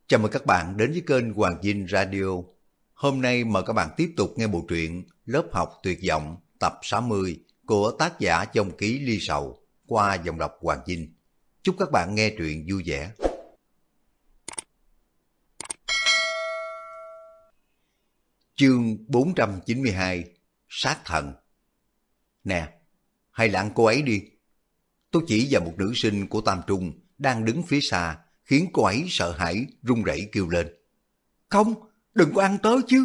Chào mừng các bạn đến với kênh Hoàng Dinh Radio. Hôm nay mời các bạn tiếp tục nghe bộ truyện Lớp học tuyệt vọng tập 60 của tác giả Dòng Ký Ly Sầu qua giọng đọc Hoàng Dinh. Chúc các bạn nghe truyện vui vẻ. Chương 492 Sát thần. Nè, hay là ăn cô ấy đi. Tôi chỉ vào một nữ sinh của Tam Trung đang đứng phía xa, khiến cô ấy sợ hãi run rẩy kêu lên. Không, đừng có ăn tới chứ.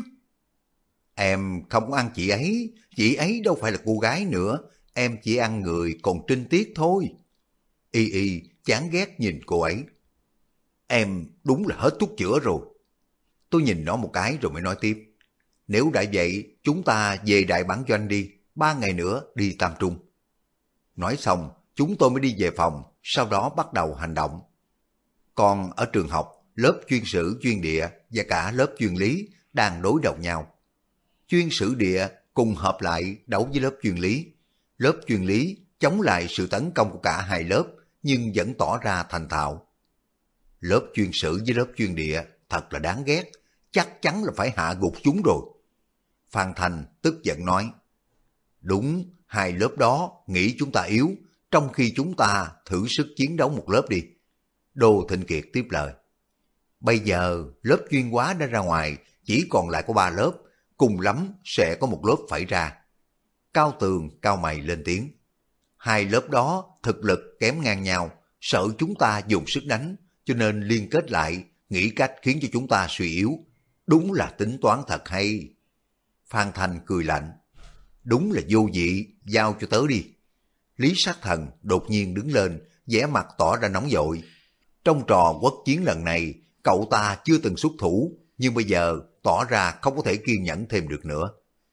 Em không ăn chị ấy đâu phải là cô gái nữa, em chỉ ăn người còn trinh tiết thôi. Y Y chán ghét nhìn cô ấy. Em đúng là hết thuốc chữa rồi. Tôi nhìn nó một cái rồi mới nói tiếp. Nếu đã vậy, chúng ta về đại bản doanh đi, 3 ngày nữa đi Tam Trung. Nói xong, chúng tôi mới đi về phòng, sau đó bắt đầu hành động. Còn ở trường học, lớp chuyên sử chuyên địa và cả lớp chuyên lý đang đối đầu nhau. Chuyên sử địa cùng hợp lại đấu với lớp chuyên lý. Lớp chuyên lý chống lại sự tấn công của cả hai lớp nhưng vẫn tỏ ra thành thạo. Lớp chuyên sử với lớp chuyên địa thật là đáng ghét, chắc chắn là phải hạ gục chúng rồi. Phan Thành tức giận nói, đúng, hai lớp đó nghĩ chúng ta yếu, trong khi chúng ta thử sức chiến đấu một lớp đi. Đô Thịnh Kiệt tiếp lời, bây giờ lớp chuyên hóa đã ra ngoài, chỉ còn lại có 3 lớp, cùng lắm sẽ có một lớp phải ra. Cao Tường cao mày lên tiếng, hai lớp đó thực lực kém ngang nhau, sợ chúng ta dùng sức đánh, cho nên liên kết lại, nghĩ cách khiến cho chúng ta suy yếu. Đúng là tính toán thật hay. Phan Thành cười lạnh, đúng là vô vị, giao cho tớ đi. Lý Sát Thần đột nhiên đứng lên, vẻ mặt tỏ ra nóng vội. Trong trò quốc chiến lần này, cậu ta chưa từng xuất thủ, nhưng bây giờ tỏ ra không có thể kiên nhẫn thêm được nữa.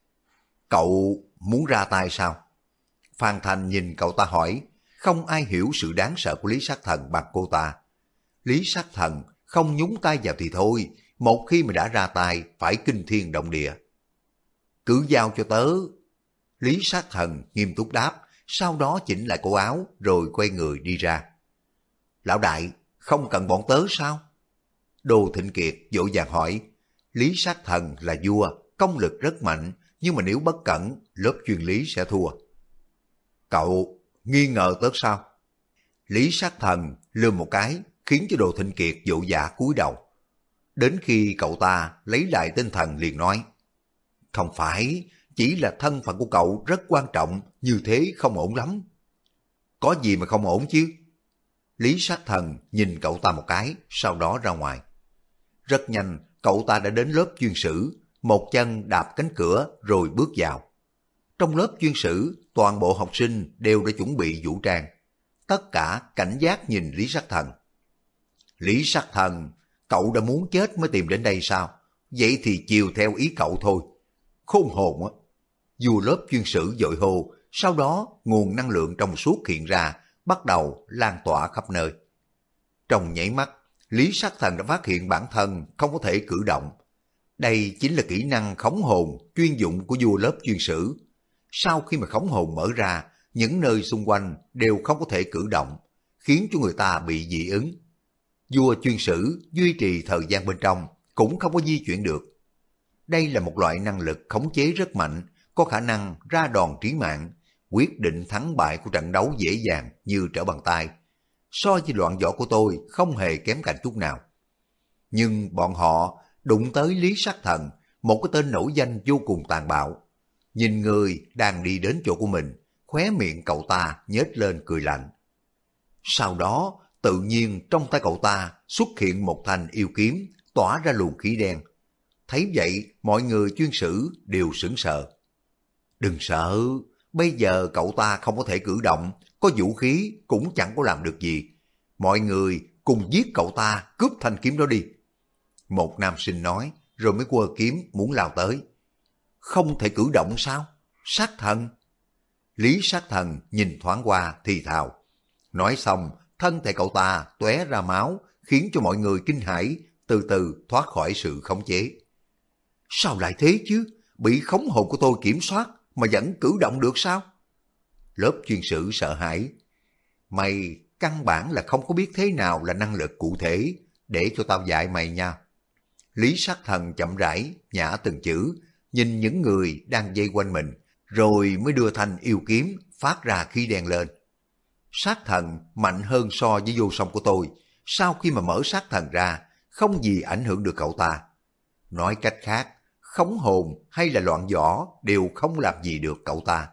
Cậu muốn ra tay sao? Phan Thành nhìn cậu ta hỏi, không ai hiểu sự đáng sợ của Lý Sát Thần bằng cô ta. Lý Sát Thần không nhúng tay vào thì thôi, một khi mà đã ra tay phải kinh thiên động địa. Cứ giao cho tớ. Lý Sát Thần nghiêm túc đáp, sau đó chỉnh lại cổ áo rồi quay người đi ra. Lão đại, không cần bọn tớ sao? Đô Thịnh Kiệt vội vàng hỏi. Lý Sát Thần là vua, công lực rất mạnh, nhưng mà nếu bất cẩn, lớp chuyên lý sẽ thua. Cậu nghi ngờ tớ sao? Lý Sát Thần lườm một cái, khiến cho Đô Thịnh Kiệt vội vã cúi đầu. Đến khi cậu ta lấy lại tinh thần liền nói, không phải, chỉ là thân phận của cậu rất quan trọng, như thế không ổn lắm. Có gì mà không ổn chứ? Lý Sát Thần nhìn cậu ta một cái, sau đó ra ngoài. Rất nhanh, cậu ta đã đến lớp chuyên sử, một chân đạp cánh cửa rồi bước vào. Trong lớp chuyên sử, toàn bộ học sinh đều đã chuẩn bị vũ trang. Tất cả cảnh giác nhìn Lý Sát Thần. Lý Sát Thần, cậu đã muốn chết mới tìm đến đây sao? Vậy thì chiều theo ý cậu thôi. Khôn hồn á. Vua lớp chuyên sử vội hô, sau đó nguồn năng lượng trong suốt hiện ra, bắt đầu lan tỏa khắp nơi. Trong nháy mắt, Lý Sát Thần đã phát hiện bản thân không có thể cử động. Đây chính là kỹ năng khống hồn chuyên dụng của vua lớp chuyên sử. Sau khi mà khống hồn mở ra, những nơi xung quanh đều không có thể cử động, khiến cho người ta bị dị ứng. Vua chuyên sử duy trì thời gian bên trong cũng không có di chuyển được. Đây là một loại năng lực khống chế rất mạnh, có khả năng ra đòn trí mạng, quyết định thắng bại của trận đấu dễ dàng như trở bàn tay. So với loạn võ của tôi không hề kém cạnh chút nào. Nhưng bọn họ đụng tới Lý Sát Thần, một cái tên nổi danh vô cùng tàn bạo. Nhìn người đang đi đến chỗ của mình, khóe miệng cậu ta nhếch lên cười lạnh. Sau đó, tự nhiên trong tay cậu ta xuất hiện một thanh yêu kiếm, tỏa ra luồng khí đen. Thấy vậy, mọi người chuyên sử đều sửng sờ. Đừng sợ, bây giờ cậu ta không có thể cử động, có vũ khí cũng chẳng có làm được gì. Mọi người cùng giết cậu ta, cướp thanh kiếm đó đi. Một nam sinh nói, rồi mới quơ kiếm muốn lao tới. Không thể cử động sao? Sát thần. Lý Sát Thần nhìn thoáng qua thì thào. Nói xong, thân thể cậu ta tóe ra máu, khiến cho mọi người kinh hãi, từ từ thoát khỏi sự khống chế. Sao lại thế chứ? Bị khống hồn của tôi kiểm soát mà vẫn cử động được sao? Lớp chuyên sử sợ hãi. Mày căn bản là không có biết thế nào là năng lực cụ thể. để cho tao dạy mày nha. Lý Sát Thần chậm rãi nhả từng chữ, nhìn những người đang vây quanh mình, rồi mới đưa thanh yêu kiếm phát ra khí đen lên. Sát thần mạnh hơn so với vô song của tôi, sau khi mà mở sát thần ra, không gì ảnh hưởng được cậu ta. Nói cách khác, khống hồn hay là loạn võ đều không làm gì được cậu ta.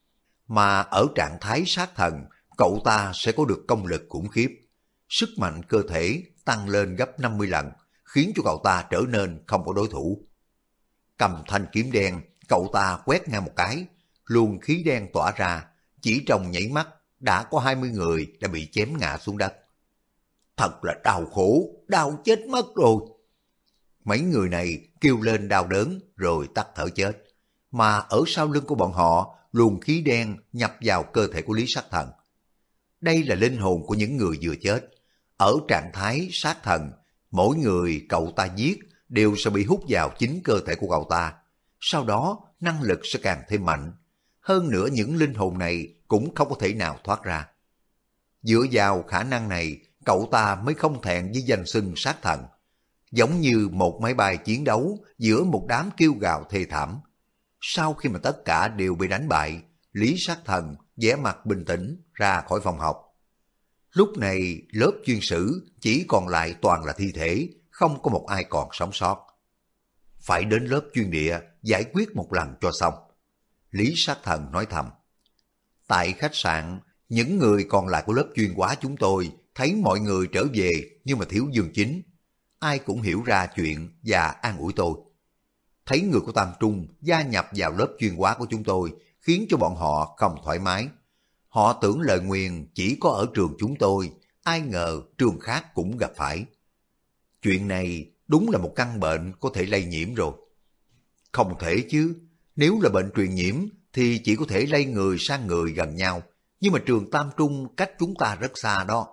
Mà ở trạng thái sát thần, cậu ta sẽ có được công lực khủng khiếp. Sức mạnh cơ thể tăng lên gấp 50 lần, khiến cho cậu ta trở nên không có đối thủ. Cầm thanh kiếm đen, cậu ta quét ngang một cái, luồng khí đen tỏa ra, chỉ trong nhảy mắt đã có 20 người đã bị chém ngã xuống đất. Thật là đau khổ, đau chết mất rồi. Mấy người này kêu lên đau đớn rồi tắt thở chết. Mà ở sau lưng của bọn họ, luồng khí đen nhập vào cơ thể của Lý Sát Thần. Đây là linh hồn của những người vừa chết. Ở trạng thái sát thần, mỗi người cậu ta giết đều sẽ bị hút vào chính cơ thể của cậu ta. Sau đó, năng lực sẽ càng thêm mạnh. Hơn nữa những linh hồn này cũng không có thể nào thoát ra. Dựa vào khả năng này, cậu ta mới không thẹn với danh xưng sát thần. Giống như một máy bay chiến đấu giữa một đám kêu gào thê thảm. Sau khi mà tất cả đều bị đánh bại, Lý Sát Thần vẻ mặt bình tĩnh ra khỏi phòng học. Lúc này lớp chuyên sử chỉ còn lại toàn là thi thể, không có một ai còn sống sót. Phải đến lớp chuyên địa giải quyết một lần cho xong. Lý Sát Thần nói thầm. Tại khách sạn, những người còn lại của lớp chuyên hóa chúng tôi thấy mọi người trở về nhưng mà thiếu Dương Chính. Ai cũng hiểu ra chuyện và an ủi tôi. Thấy người của Tam Trung gia nhập vào lớp chuyên hóa của chúng tôi khiến cho bọn họ không thoải mái. Họ tưởng lời nguyền chỉ có ở trường chúng tôi, ai ngờ trường khác cũng gặp phải. Chuyện này đúng là một căn bệnh có thể lây nhiễm rồi. Không thể chứ, nếu là bệnh truyền nhiễm thì chỉ có thể lây người sang người gần nhau, nhưng mà trường Tam Trung cách chúng ta rất xa đó.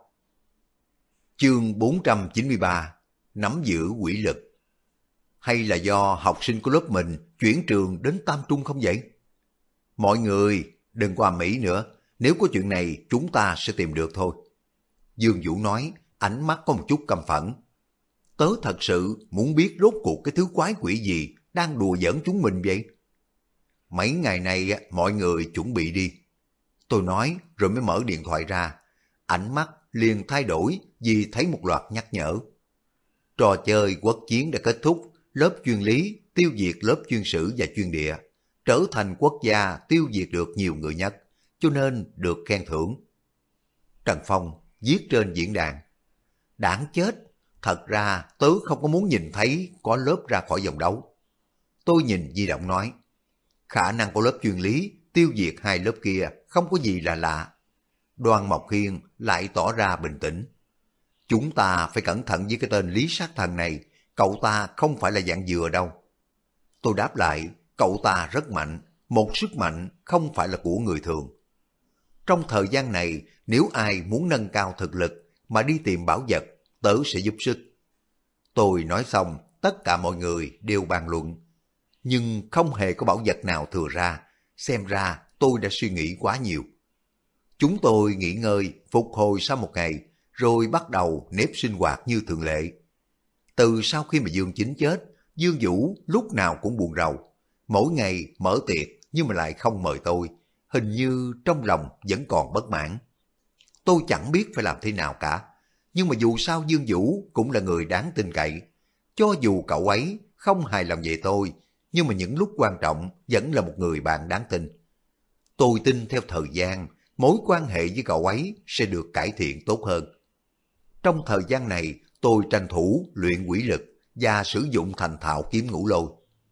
Chương 493, nắm giữ quỷ lực. Hay là do học sinh của lớp mình chuyển trường đến Tam Trung không vậy? Mọi người đừng qua Mỹ nữa, nếu có chuyện này chúng ta sẽ tìm được thôi. Dương Vũ nói, ánh mắt có một chút căm phẫn. Tớ thật sự muốn biết rốt cuộc cái thứ quái quỷ gì đang đùa giỡn chúng mình vậy? Mấy ngày nay mọi người chuẩn bị đi. Tôi nói rồi mới mở điện thoại ra. Ánh mắt liền thay đổi vì thấy một loạt nhắc nhở. Trò chơi quốc chiến đã kết thúc, lớp chuyên lý tiêu diệt lớp chuyên sử và chuyên địa, trở thành quốc gia tiêu diệt được nhiều người nhất, cho nên được khen thưởng. Trần Phong viết trên diễn đàn. Đáng chết, thật ra tớ không có muốn nhìn thấy có lớp ra khỏi vòng đấu. Tôi nhìn di động nói, khả năng của lớp chuyên lý tiêu diệt hai lớp kia không có gì là lạ. Đoan Mộc Hiên lại tỏ ra bình tĩnh. Chúng ta phải cẩn thận với cái tên Lý Sát Thần này, cậu ta không phải là dạng dừa đâu. Tôi đáp lại, cậu ta rất mạnh, một sức mạnh không phải là của người thường. Trong thời gian này, nếu ai muốn nâng cao thực lực mà đi tìm bảo vật, tớ sẽ giúp sức. Tôi nói xong, tất cả mọi người đều bàn luận. Nhưng không hề có bảo vật nào thừa ra, xem ra tôi đã suy nghĩ quá nhiều. Chúng tôi nghỉ ngơi, phục hồi sau một ngày, rồi bắt đầu nếp sinh hoạt như thường lệ. Từ sau khi mà Dương Chính chết, Dương Vũ lúc nào cũng buồn rầu. Mỗi ngày mở tiệc nhưng mà lại không mời tôi, hình như trong lòng vẫn còn bất mãn. Tôi chẳng biết phải làm thế nào cả, nhưng mà dù sao Dương Vũ cũng là người đáng tin cậy. Cho dù cậu ấy không hài lòng về tôi, nhưng mà những lúc quan trọng vẫn là một người bạn đáng tin. Tôi tin theo thời gian, mối quan hệ với cậu ấy sẽ được cải thiện tốt hơn. Trong thời gian này, tôi tranh thủ luyện quỷ lực và sử dụng thành thạo kiếm ngũ lôi.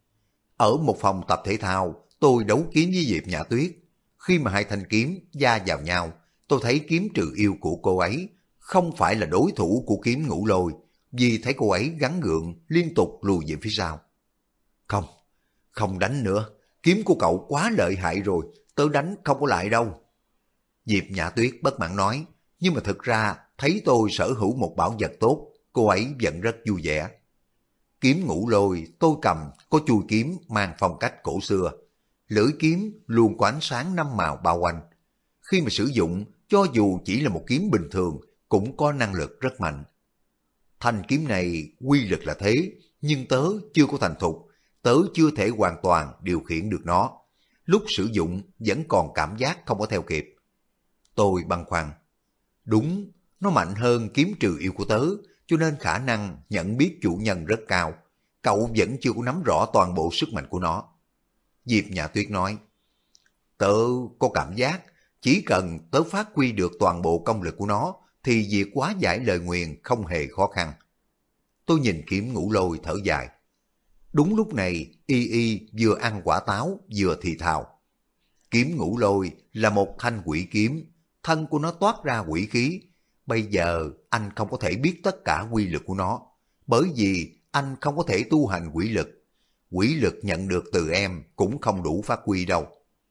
Ở một phòng tập thể thao, tôi đấu kiếm với Diệp Nhã Tuyết. Khi mà hai thanh kiếm va vào nhau, tôi thấy kiếm trừ yêu của cô ấy không phải là đối thủ của kiếm ngũ lôi, vì thấy cô ấy gắng gượng liên tục lùi về phía sau. Không, không đánh nữa, kiếm của cậu quá lợi hại rồi, tớ đánh không có lại đâu. Diệp Nhã Tuyết bất mãn nói, nhưng mà thực ra thấy tôi sở hữu một bảo vật tốt, cô ấy vẫn rất vui vẻ. Kiếm ngũ lôi tôi cầm có chui kiếm mang phong cách cổ xưa, lưỡi kiếm luôn có ánh sáng năm màu bao quanh. Khi mà sử dụng, cho dù chỉ là một kiếm bình thường, cũng có năng lực rất mạnh. Thanh kiếm này quy lực là thế, nhưng tớ chưa có thành thục, tớ chưa thể hoàn toàn điều khiển được nó. Lúc sử dụng vẫn còn cảm giác không có theo kịp. Tôi băn khoăn. Đúng, nó mạnh hơn kiếm trừ yêu của tớ, cho nên khả năng nhận biết chủ nhân rất cao. Cậu vẫn chưa có nắm rõ toàn bộ sức mạnh của nó. Diệp Nhã Tuyết nói, tớ có cảm giác, chỉ cần tớ phát huy được toàn bộ công lực của nó, thì việc hóa giải lời nguyền không hề khó khăn. Tôi nhìn kiếm ngũ lôi thở dài. Đúng lúc này, Y Y vừa ăn quả táo vừa thì thào. Kiếm ngũ lôi là một thanh quỷ kiếm, thân của nó toát ra quỷ khí. Bây giờ anh không có thể biết tất cả quy lực của nó, bởi vì anh không có thể tu hành quỷ lực. Quỷ lực nhận được từ em cũng không đủ phát huy đâu.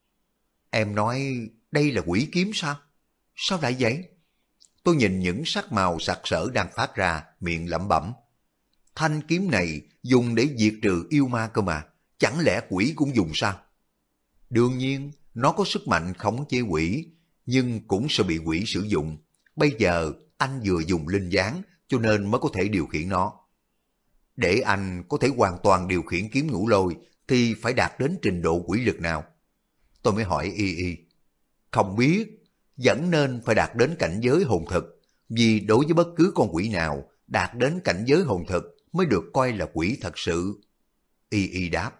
Em nói đây là quỷ kiếm sao? Sao lại vậy? Tôi nhìn những sắc màu sặc sỡ đang phát ra, miệng lẩm bẩm. Thanh kiếm này dùng để diệt trừ yêu ma cơ mà, chẳng lẽ quỷ cũng dùng sao? Đương nhiên, nó có sức mạnh khống chế quỷ, nhưng cũng sẽ bị quỷ sử dụng. Bây giờ anh vừa dùng linh gián, cho nên mới có thể điều khiển nó. Để anh có thể hoàn toàn điều khiển kiếm ngũ lôi, thì phải đạt đến trình độ quỷ lực nào? Tôi mới hỏi Y Y. Không biết, vẫn nên phải đạt đến cảnh giới hồn thực, vì đối với bất cứ con quỷ nào, đạt đến cảnh giới hồn thực mới được coi là quỷ thật sự. Y Y đáp.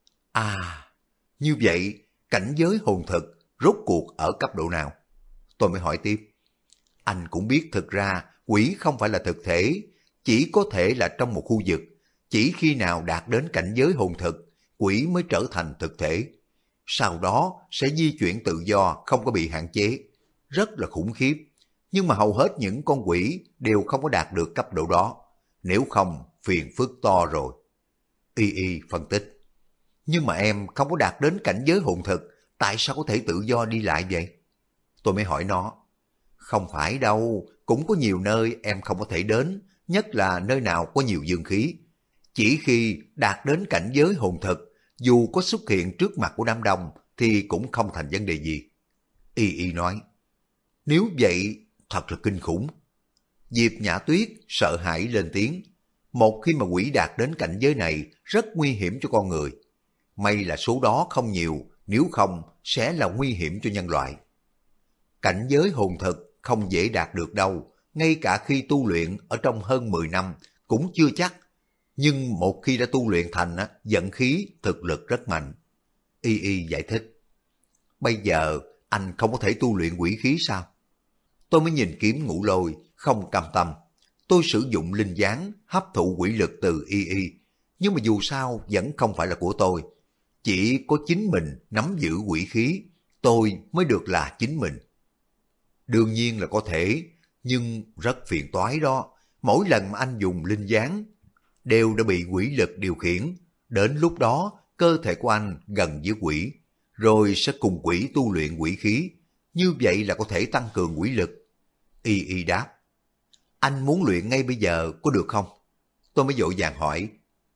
À, như vậy, cảnh giới hồn thực rốt cuộc ở cấp độ nào? Tôi mới hỏi tiếp. Anh cũng biết thực ra quỷ không phải là thực thể, chỉ có thể là trong một khu vực. Chỉ khi nào đạt đến cảnh giới hồn thực, quỷ mới trở thành thực thể. Sau đó sẽ di chuyển tự do, không có bị hạn chế. Rất là khủng khiếp. Nhưng mà hầu hết những con quỷ đều không có đạt được cấp độ đó. Nếu không, phiền phức to rồi. Y Y phân tích. Nhưng mà em không có đạt đến cảnh giới hồn thực, tại sao có thể tự do đi lại vậy? Tôi mới hỏi nó. Không phải đâu, cũng có nhiều nơi em không có thể đến, nhất là nơi nào có nhiều dương khí. Chỉ khi đạt đến cảnh giới hồn thực, dù có xuất hiện trước mặt của đám đông thì cũng không thành vấn đề gì. Y Y nói. Nếu vậy, thật là kinh khủng. Diệp Nhã Tuyết sợ hãi lên tiếng. Một khi mà quỷ đạt đến cảnh giới này, rất nguy hiểm cho con người. May là số đó không nhiều, nếu không sẽ là nguy hiểm cho nhân loại. Cảnh giới hồn thực không dễ đạt được đâu, ngay cả khi tu luyện ở trong hơn 10 năm cũng chưa chắc. Nhưng một khi đã tu luyện thành, vận khí, thực lực rất mạnh. Y Y giải thích. Bây giờ anh không có thể tu luyện quỷ khí sao? Tôi mới nhìn kiếm ngũ lôi, không cam tâm. Tôi sử dụng linh gián hấp thụ quỷ lực từ Y Y. Nhưng mà dù sao vẫn không phải là của tôi. Chỉ có chính mình nắm giữ quỷ khí, tôi mới được là chính mình. Đương nhiên là có thể, nhưng rất phiền toái đó. Mỗi lần mà anh dùng linh gián, đều đã bị quỷ lực điều khiển. Đến lúc đó, cơ thể của anh gần với quỷ, rồi sẽ cùng quỷ tu luyện quỷ khí. Như vậy là có thể tăng cường quỷ lực. Y Y đáp. Anh muốn luyện ngay bây giờ có được không? Tôi mới vội vàng hỏi.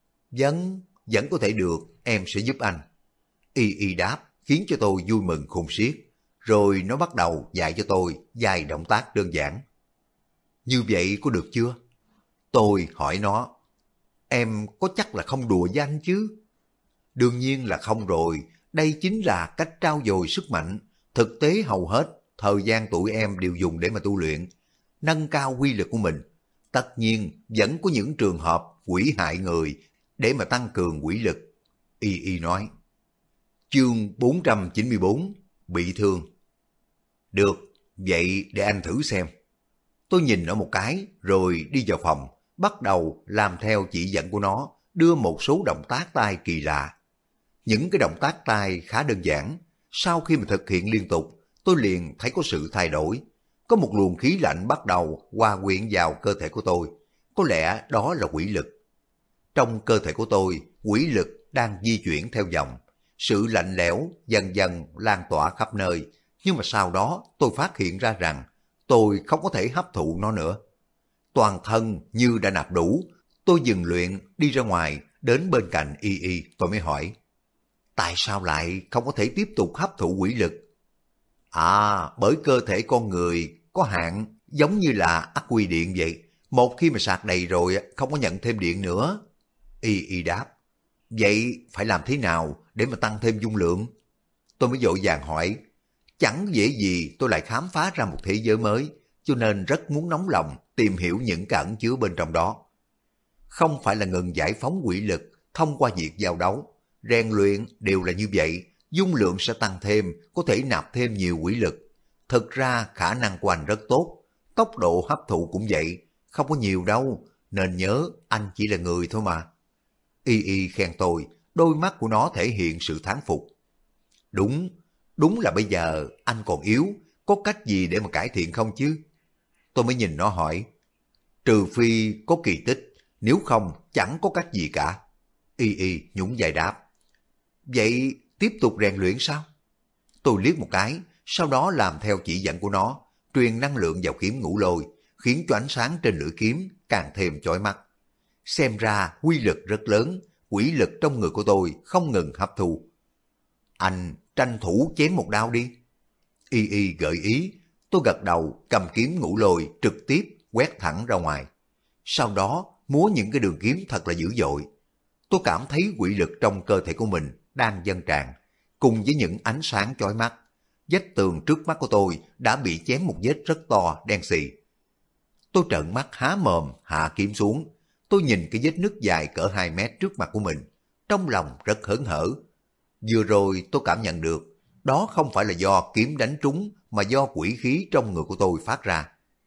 Vẫn có thể được, em sẽ giúp anh. Y Y đáp, khiến cho tôi vui mừng khôn xiết. Rồi nó bắt đầu dạy cho tôi vài động tác đơn giản. Như vậy có được chưa? Tôi hỏi nó. Em có chắc là không đùa với anh chứ? Đương nhiên là không rồi. Đây chính là cách trau dồi sức mạnh. Thực tế hầu hết, thời gian tụi em đều dùng để mà tu luyện, nâng cao quy lực của mình. Tất nhiên, vẫn có những trường hợp quỷ hại người để mà tăng cường quỷ lực. Y Y nói. Chương 494, bị thương. Được, vậy để anh thử xem. Tôi nhìn nó một cái, rồi đi vào phòng, bắt đầu làm theo chỉ dẫn của nó, đưa một số động tác tay kỳ lạ. Những cái động tác tay khá đơn giản, sau khi mà thực hiện liên tục, tôi liền thấy có sự thay đổi. Có một luồng khí lạnh bắt đầu hòa quyện vào cơ thể của tôi. Có lẽ đó là quỷ lực. Trong cơ thể của tôi, quỷ lực đang di chuyển theo dòng. Sự lạnh lẽo dần dần lan tỏa khắp nơi. Nhưng mà sau đó tôi phát hiện ra rằng tôi không có thể hấp thụ nó nữa. Toàn thân như đã nạp đủ. Tôi dừng luyện đi ra ngoài, đến bên cạnh Y Y, tôi mới hỏi. Tại sao lại không có thể tiếp tục hấp thụ quỷ lực? À, bởi cơ thể con người có hạn, giống như là ắc quy điện vậy. Một khi mà sạc đầy rồi không có nhận thêm điện nữa. Y Y đáp. Vậy phải làm thế nào để mà tăng thêm dung lượng? Tôi mới vội vàng hỏi. Chẳng dễ gì tôi lại khám phá ra một thế giới mới, cho nên rất muốn nóng lòng tìm hiểu những cái ẩn chứa bên trong đó. Không phải là ngừng giải phóng quỷ lực thông qua việc giao đấu, rèn luyện đều là như vậy, dung lượng sẽ tăng thêm, có thể nạp thêm nhiều quỷ lực. Thực ra khả năng của anh rất tốt, tốc độ hấp thụ cũng vậy, không có nhiều đâu, nên nhớ anh chỉ là người thôi mà. Y Y khen tôi, đôi mắt của nó thể hiện sự thán phục. Đúng, đúng là bây giờ anh còn yếu, có cách gì để mà cải thiện không chứ? Tôi mới nhìn nó hỏi. Trừ phi có kỳ tích, nếu không chẳng có cách gì cả. Y Y nhún vai đáp. Vậy tiếp tục rèn luyện sao? Tôi liếc một cái, sau đó làm theo chỉ dẫn của nó, truyền năng lượng vào kiếm ngũ lôi, khiến cho ánh sáng trên lưỡi kiếm càng thêm chói mắt. Xem ra quy lực rất lớn, quỷ lực trong người của tôi không ngừng hấp thu. Anh tranh thủ chém một đao đi. Y Y gợi ý, tôi gật đầu cầm kiếm ngũ lôi trực tiếp quét thẳng ra ngoài. Sau đó múa những cái đường kiếm thật là dữ dội. Tôi cảm thấy quỷ lực trong cơ thể của mình đang dâng tràn, cùng với những ánh sáng chói mắt. Vách tường trước mắt của tôi đã bị chém một vết rất to đen xì. Tôi trợn mắt há mồm hạ kiếm xuống. Tôi nhìn cái vết nứt dài cỡ 2 mét trước mặt của mình, trong lòng rất hớn hở. Vừa rồi tôi cảm nhận được, đó không phải là do kiếm đánh trúng mà do quỷ khí trong người của tôi phát ra.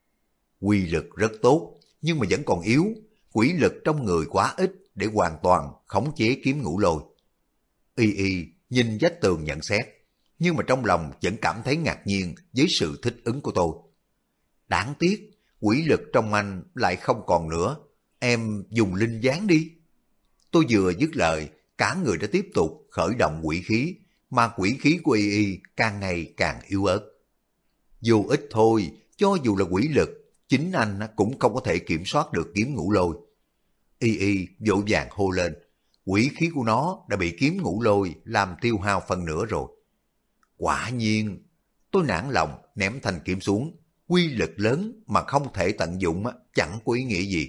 Quy lực rất tốt, nhưng mà vẫn còn yếu, quỷ lực trong người quá ít để hoàn toàn khống chế kiếm ngũ lôi. Y Y nhìn vách tường nhận xét, nhưng mà trong lòng vẫn cảm thấy ngạc nhiên với sự thích ứng của tôi. Đáng tiếc, quỷ lực trong anh lại không còn nữa, em dùng linh gián đi. Tôi vừa dứt lời, cả người đã tiếp tục khởi động quỷ khí, mà quỷ khí của Y Y càng ngày càng yếu ớt. Dù ít thôi, cho dù là quỷ lực, chính anh cũng không có thể kiểm soát được kiếm ngũ lôi. Y Y vội vàng hô lên, quỷ khí của nó đã bị kiếm ngũ lôi làm tiêu hao phần nửa rồi. Quả nhiên, tôi nản lòng ném thanh kiếm xuống, quy lực lớn mà không thể tận dụng chẳng có ý nghĩa gì.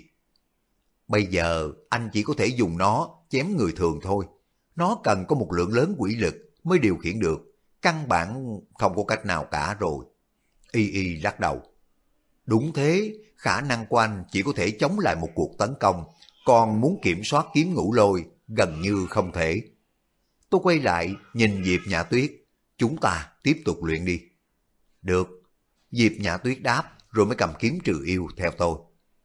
Bây giờ anh chỉ có thể dùng nó chém người thường thôi. Nó cần có một lượng lớn quỷ lực mới điều khiển được, căn bản không có cách nào cả rồi. Y Y lắc đầu. Đúng thế, khả năng của anh chỉ có thể chống lại một cuộc tấn công, còn muốn kiểm soát kiếm ngũ lôi gần như không thể. Tôi quay lại nhìn Diệp Nhã Tuyết, chúng ta tiếp tục luyện đi. Được, Diệp Nhã Tuyết đáp rồi mới cầm kiếm trừ yêu theo tôi.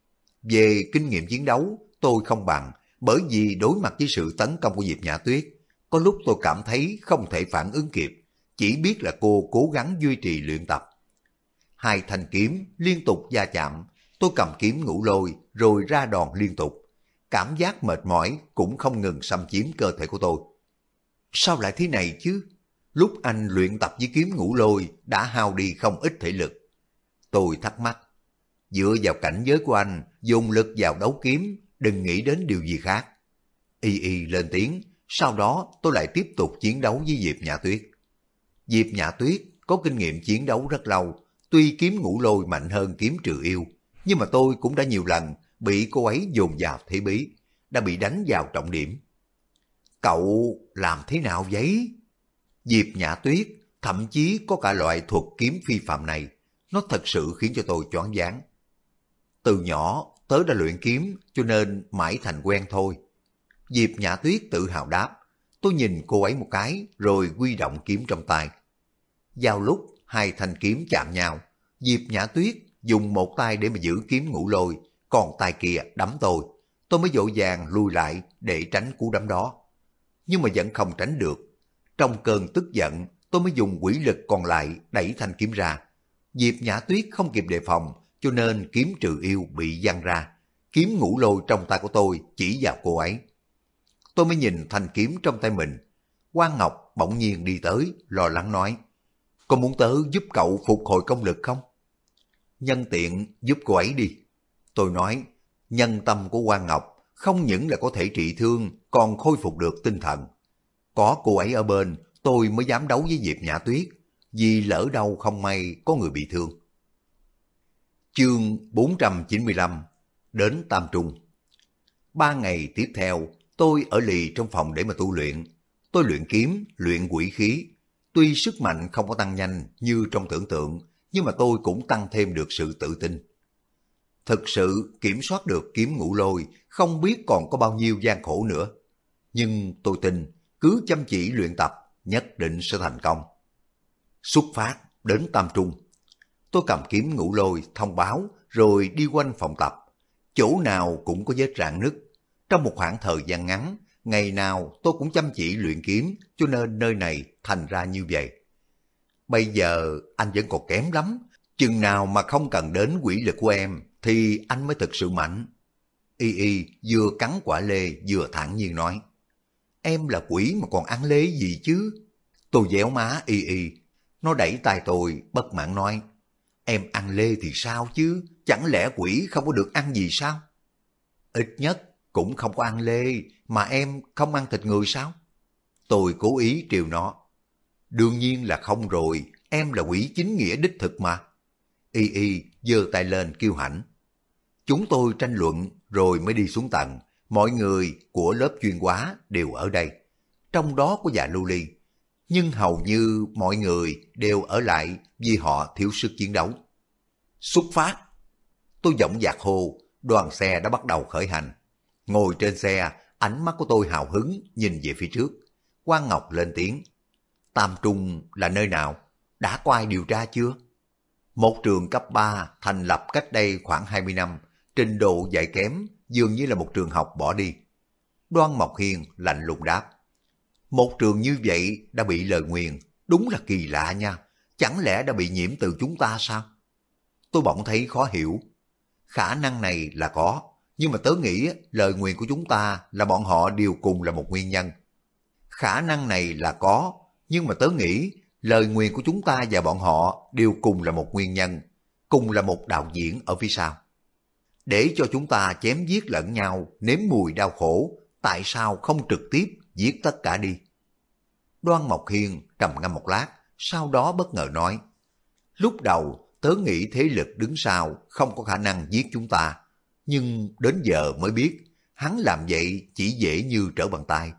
Về kinh nghiệm chiến đấu, tôi không bằng, bởi vì đối mặt với sự tấn công của Diệp Nhã Tuyết, có lúc tôi cảm thấy không thể phản ứng kịp, chỉ biết là cô cố gắng duy trì luyện tập. Hai thanh kiếm liên tục va chạm, tôi cầm kiếm ngũ lôi rồi ra đòn liên tục. Cảm giác mệt mỏi cũng không ngừng xâm chiếm cơ thể của tôi. Sao lại thế này chứ? Lúc anh luyện tập với kiếm ngũ lôi đã hao đi không ít thể lực. Tôi thắc mắc. Dựa vào cảnh giới của anh, dùng lực vào đấu kiếm, đừng nghĩ đến điều gì khác. Y Y lên tiếng, sau đó tôi lại tiếp tục chiến đấu với Diệp Nhã Tuyết. Diệp Nhã Tuyết có kinh nghiệm chiến đấu rất lâu, tuy kiếm ngũ lôi mạnh hơn kiếm trừ yêu, nhưng mà tôi cũng đã nhiều lần bị cô ấy dồn vào thế bí, đã bị đánh vào trọng điểm. Cậu làm thế nào vậy? Diệp Nhã Tuyết thậm chí có cả loại thuật kiếm phi phạm này, nó thật sự khiến cho tôi choáng váng. Từ nhỏ tớ đã luyện kiếm cho nên mãi thành quen thôi. Diệp Nhã Tuyết tự hào đáp. Tôi nhìn cô ấy một cái rồi huy động kiếm trong tay. Vào lúc hai thanh kiếm chạm nhau, Diệp Nhã Tuyết dùng một tay để mà giữ kiếm ngũ lôi, còn tay kia đấm tôi. Tôi mới vội vàng lùi lại để tránh cú đấm đó. Nhưng mà vẫn không tránh được. Trong cơn tức giận, tôi mới dùng quỷ lực còn lại đẩy thanh kiếm ra. Diệp Nhã Tuyết không kịp đề phòng, cho nên kiếm trừ yêu bị văng ra. Kiếm ngũ lôi trong tay của tôi chỉ vào cô ấy. Tôi mới nhìn thanh kiếm trong tay mình. Quang Ngọc bỗng nhiên đi tới, lo lắng nói, có muốn tớ giúp cậu phục hồi công lực không? Nhân tiện giúp cô ấy đi. Tôi nói, nhân tâm của Quang Ngọc không những là có thể trị thương, còn khôi phục được tinh thần. Có cô ấy ở bên, tôi mới dám đấu với Diệp Nhã Tuyết, vì lỡ đâu không may có người bị thương. Chương 495. đến Tam Trung. 3 ngày tiếp theo, tôi ở lì trong phòng để mà tu luyện. Tôi luyện kiếm, luyện quỷ khí. Tuy sức mạnh không có tăng nhanh như trong tưởng tượng, nhưng mà tôi cũng tăng thêm được sự tự tin. Thực sự kiểm soát được kiếm ngũ lôi, không biết còn có bao nhiêu gian khổ nữa. Nhưng tôi tin, cứ chăm chỉ luyện tập, nhất định sẽ thành công. Xuất phát đến Tam Trung. Tôi cầm kiếm ngũ lôi thông báo rồi đi quanh phòng tập. Chỗ nào cũng có vết rạn nứt. Trong một khoảng thời gian ngắn, ngày nào tôi cũng chăm chỉ luyện kiếm, cho nên nơi này thành ra như vậy. Bây giờ anh vẫn còn kém lắm. Chừng nào mà không cần đến quỷ lực của em thì anh mới thực sự mạnh. Y Y vừa cắn quả lê vừa thản nhiên nói. Em là quỷ mà còn ăn lê gì chứ? Tôi déo má Y Y. Nó đẩy tay tôi bất mãn nói. Em ăn lê thì sao chứ? Chẳng lẽ quỷ không có được ăn gì sao? Ít nhất cũng không có ăn lê, mà em không ăn thịt người sao? Tôi cố ý trêu nó. Đương nhiên là không rồi, em là quỷ chính nghĩa đích thực mà. Y Y giơ tay lên kêu hãnh. Chúng tôi tranh luận rồi mới đi xuống tầng. Mọi người của lớp chuyên hóa đều ở đây. Trong đó có già Lưu Ly. Nhưng hầu như mọi người đều ở lại vì họ thiếu sức chiến đấu. Xuất phát! Tôi giọng dạc hô, đoàn xe đã bắt đầu khởi hành. Ngồi trên xe, ánh mắt của tôi hào hứng nhìn về phía trước. Quang Ngọc lên tiếng. Tam Trung là nơi nào? Đã có ai điều tra chưa? Một trường cấp 3 thành lập cách đây khoảng 20 năm, trình độ dạy kém, dường như là một trường học bỏ đi. Đoan Mộc Hiền lạnh lùng đáp. Một trường như vậy đã bị lời nguyền, đúng là kỳ lạ nha, chẳng lẽ đã bị nhiễm từ chúng ta sao? Tôi bỗng thấy khó hiểu. Khả năng này là có, nhưng mà tớ nghĩ lời nguyền của chúng ta là bọn họ đều cùng là một nguyên nhân. Khả năng này là có, nhưng mà tớ nghĩ lời nguyền của chúng ta và bọn họ đều cùng là một nguyên nhân, cùng là một đạo diễn ở phía sau. Để cho chúng ta chém giết lẫn nhau, nếm mùi đau khổ, tại sao không trực tiếp giết tất cả đi? Đoan Mộc Hiên trầm ngâm một lát, sau đó bất ngờ nói. Lúc đầu tớ nghĩ thế lực đứng sau không có khả năng giết chúng ta, nhưng đến giờ mới biết hắn làm vậy chỉ dễ như trở bàn tay.